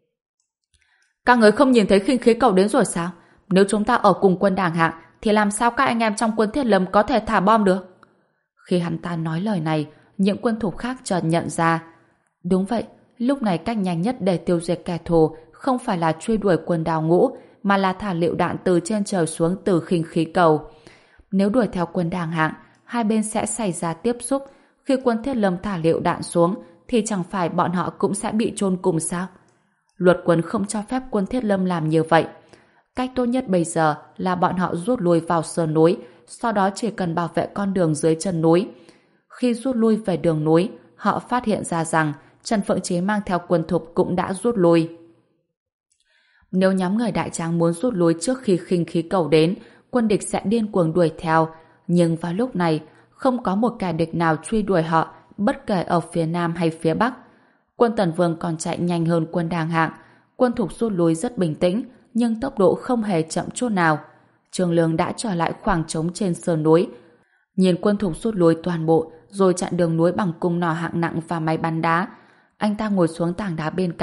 S1: Các người không nhìn thấy khinh khí cầu đến rồi sao? Nếu chúng ta ở cùng quân Đàng Hạng, thì làm sao các anh em trong quân Thiết Lâm có thể thả bom được? Khi hắn ta nói lời này, những quân thục khác chợt nhận ra. Đúng vậy, lúc này cách nhanh nhất để tiêu diệt kẻ thù không phải là truy đuổi quân Đào Ngũ, mà là thả lựu đạn từ trên trời xuống từ khinh khí cầu. Nếu đuổi theo quân Đàng Hạng, hai bên sẽ xảy ra tiếp xúc. Khi quân Thiết Lâm thả lựu đạn xuống, thì chẳng phải bọn họ cũng sẽ bị chôn cùng sao? Luật quân không cho phép quân Thiết Lâm làm như vậy. Cách tốt nhất bây giờ là bọn họ rút lui vào sườn núi, sau đó chỉ cần bảo vệ con đường dưới chân núi. Khi rút lui về đường núi, họ phát hiện ra rằng Trần Phượng Chí mang theo quân thục cũng đã rút lui. Nếu nhóm người đại tráng muốn rút lui trước khi khinh khí cầu đến, quân địch sẽ điên cuồng đuổi theo. Nhưng vào lúc này, không có một kẻ địch nào truy đuổi họ, bất kể ở phía Nam hay phía Bắc. Quân Tần Vương còn chạy nhanh hơn quân Đàng Hạng. Quân thục rút lui rất bình tĩnh, nhưng tốc độ không hề chậm chút nào. Trương Lương đã trở lại khoảng trống trên sườn núi. Nhìn quân thục rút lui toàn bộ, rồi chặn đường núi bằng cung nỏ hạng nặng và máy bắn đá. Anh ta ngồi xuống tảng đá bên cạnh,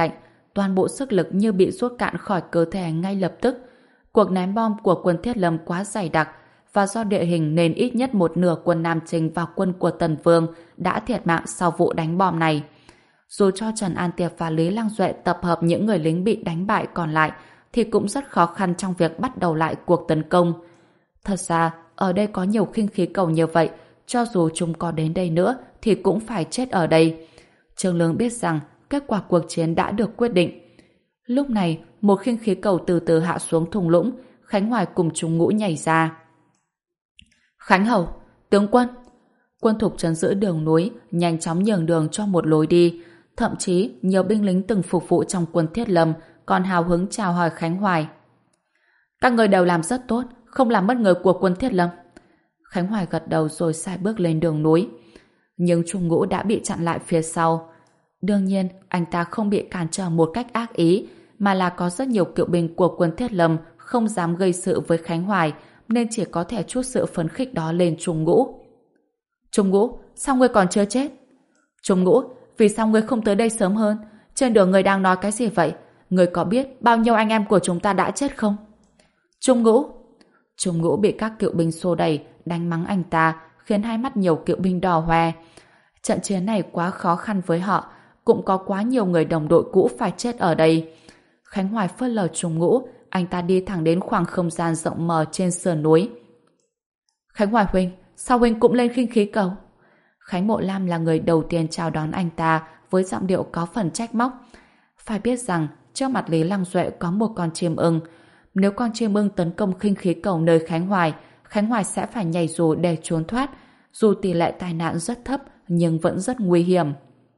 S1: toàn bộ sức lực như bị rút cạn khỏi cơ thể ngay lập tức. Cuộc ném bom của quân Thiết Lâm quá dày đặc, và do địa hình nên ít nhất một nửa quân Nam Trình và quân của Tần Vương đã thiệt mạng sau vụ đánh bom này. Dù cho Trần An Tiệp và Lý Lăng Duệ tập hợp những người lính bị đánh bại còn lại, thì cũng rất khó khăn trong việc bắt đầu lại cuộc tấn công. Thật ra, ở đây có nhiều khinh khí cầu như vậy, cho dù chúng có đến đây nữa thì cũng phải chết ở đây. Trương Lương biết rằng kết quả cuộc chiến đã được quyết định. Lúc này, một khinh khí cầu từ từ hạ xuống thung lũng, Khánh Hoài cùng chúng ngũ nhảy ra. Khánh Hầu, tướng quân. Quân thục trấn giữ đường núi, nhanh chóng nhường đường cho một lối đi. Thậm chí, nhiều binh lính từng phục vụ trong quân Thiết Lâm còn hào hứng chào hỏi Khánh Hoài. Các người đều làm rất tốt, không làm mất người của quân Thiết Lâm. Khánh Hoài gật đầu rồi sai bước lên đường núi. Nhưng Trung Ngũ đã bị chặn lại phía sau. Đương nhiên, anh ta không bị cản trở một cách ác ý, mà là có rất nhiều cựu binh của quân Thiết Lâm không dám gây sự với Khánh Hoài, nên chỉ có thể trút sự phấn khích đó lên Trung Ngũ. Trung Ngũ, sao ngươi còn chưa chết? Trung Ngũ, vì sao ngươi không tới đây sớm hơn? Trên đường ngươi đang nói cái gì vậy? Ngươi có biết bao nhiêu anh em của chúng ta đã chết không? Trung Ngũ. Trung Ngũ bị các cựu binh xô đẩy, đánh mắng anh ta, khiến hai mắt nhiều cựu binh đỏ hoe. Trận chiến này quá khó khăn với họ, cũng có quá nhiều người đồng đội cũ phải chết ở đây. Khánh Hoài phớt lờ Trung Ngũ, anh ta đi thẳng đến khoảng không gian rộng mở trên sườn núi. Khánh Hoài huynh, sao huynh cũng lên khinh khí cầu? Khánh Mộ Lam là người đầu tiên chào đón anh ta với giọng điệu có phần trách móc. Phải biết rằng trước mặt Lý Lăng Duệ có một con chim ưng. Nếu con chim ưng tấn công khinh khí cầu nơi Khánh Hoài, Khánh Hoài sẽ phải nhảy dù để trốn thoát. Dù tỷ lệ tai nạn rất thấp nhưng vẫn rất nguy hiểm.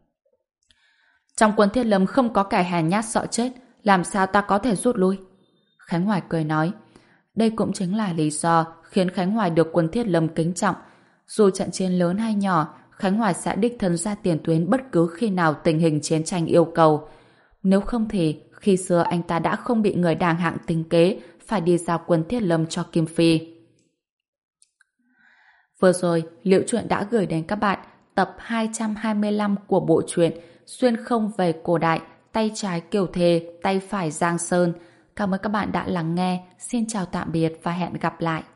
S1: Trong quân Thiết Lâm không có kẻ hèn nhát sợ chết, làm sao ta có thể rút lui? Khánh Hoài cười nói. Đây cũng chính là lý do khiến Khánh Hoài được quân Thiết Lâm kính trọng. Dù trận chiến lớn hay nhỏ, Khánh Hoài sẽ đích thân ra tiền tuyến bất cứ khi nào tình hình chiến tranh yêu cầu. Nếu không thì, khi xưa anh ta đã không bị người đàng hạng tính kế phải đi giao quân Thiết Lâm cho Kim Phi. Vừa rồi, Liễu Chuyện đã gửi đến các bạn tập hai trăm hai mươi lăm của bộ truyện Xuyên không về cổ đại, tay trái Kiều Thề, tay phải Giang Sơn. Cảm ơn các bạn đã lắng nghe. Xin chào tạm biệt và hẹn gặp lại.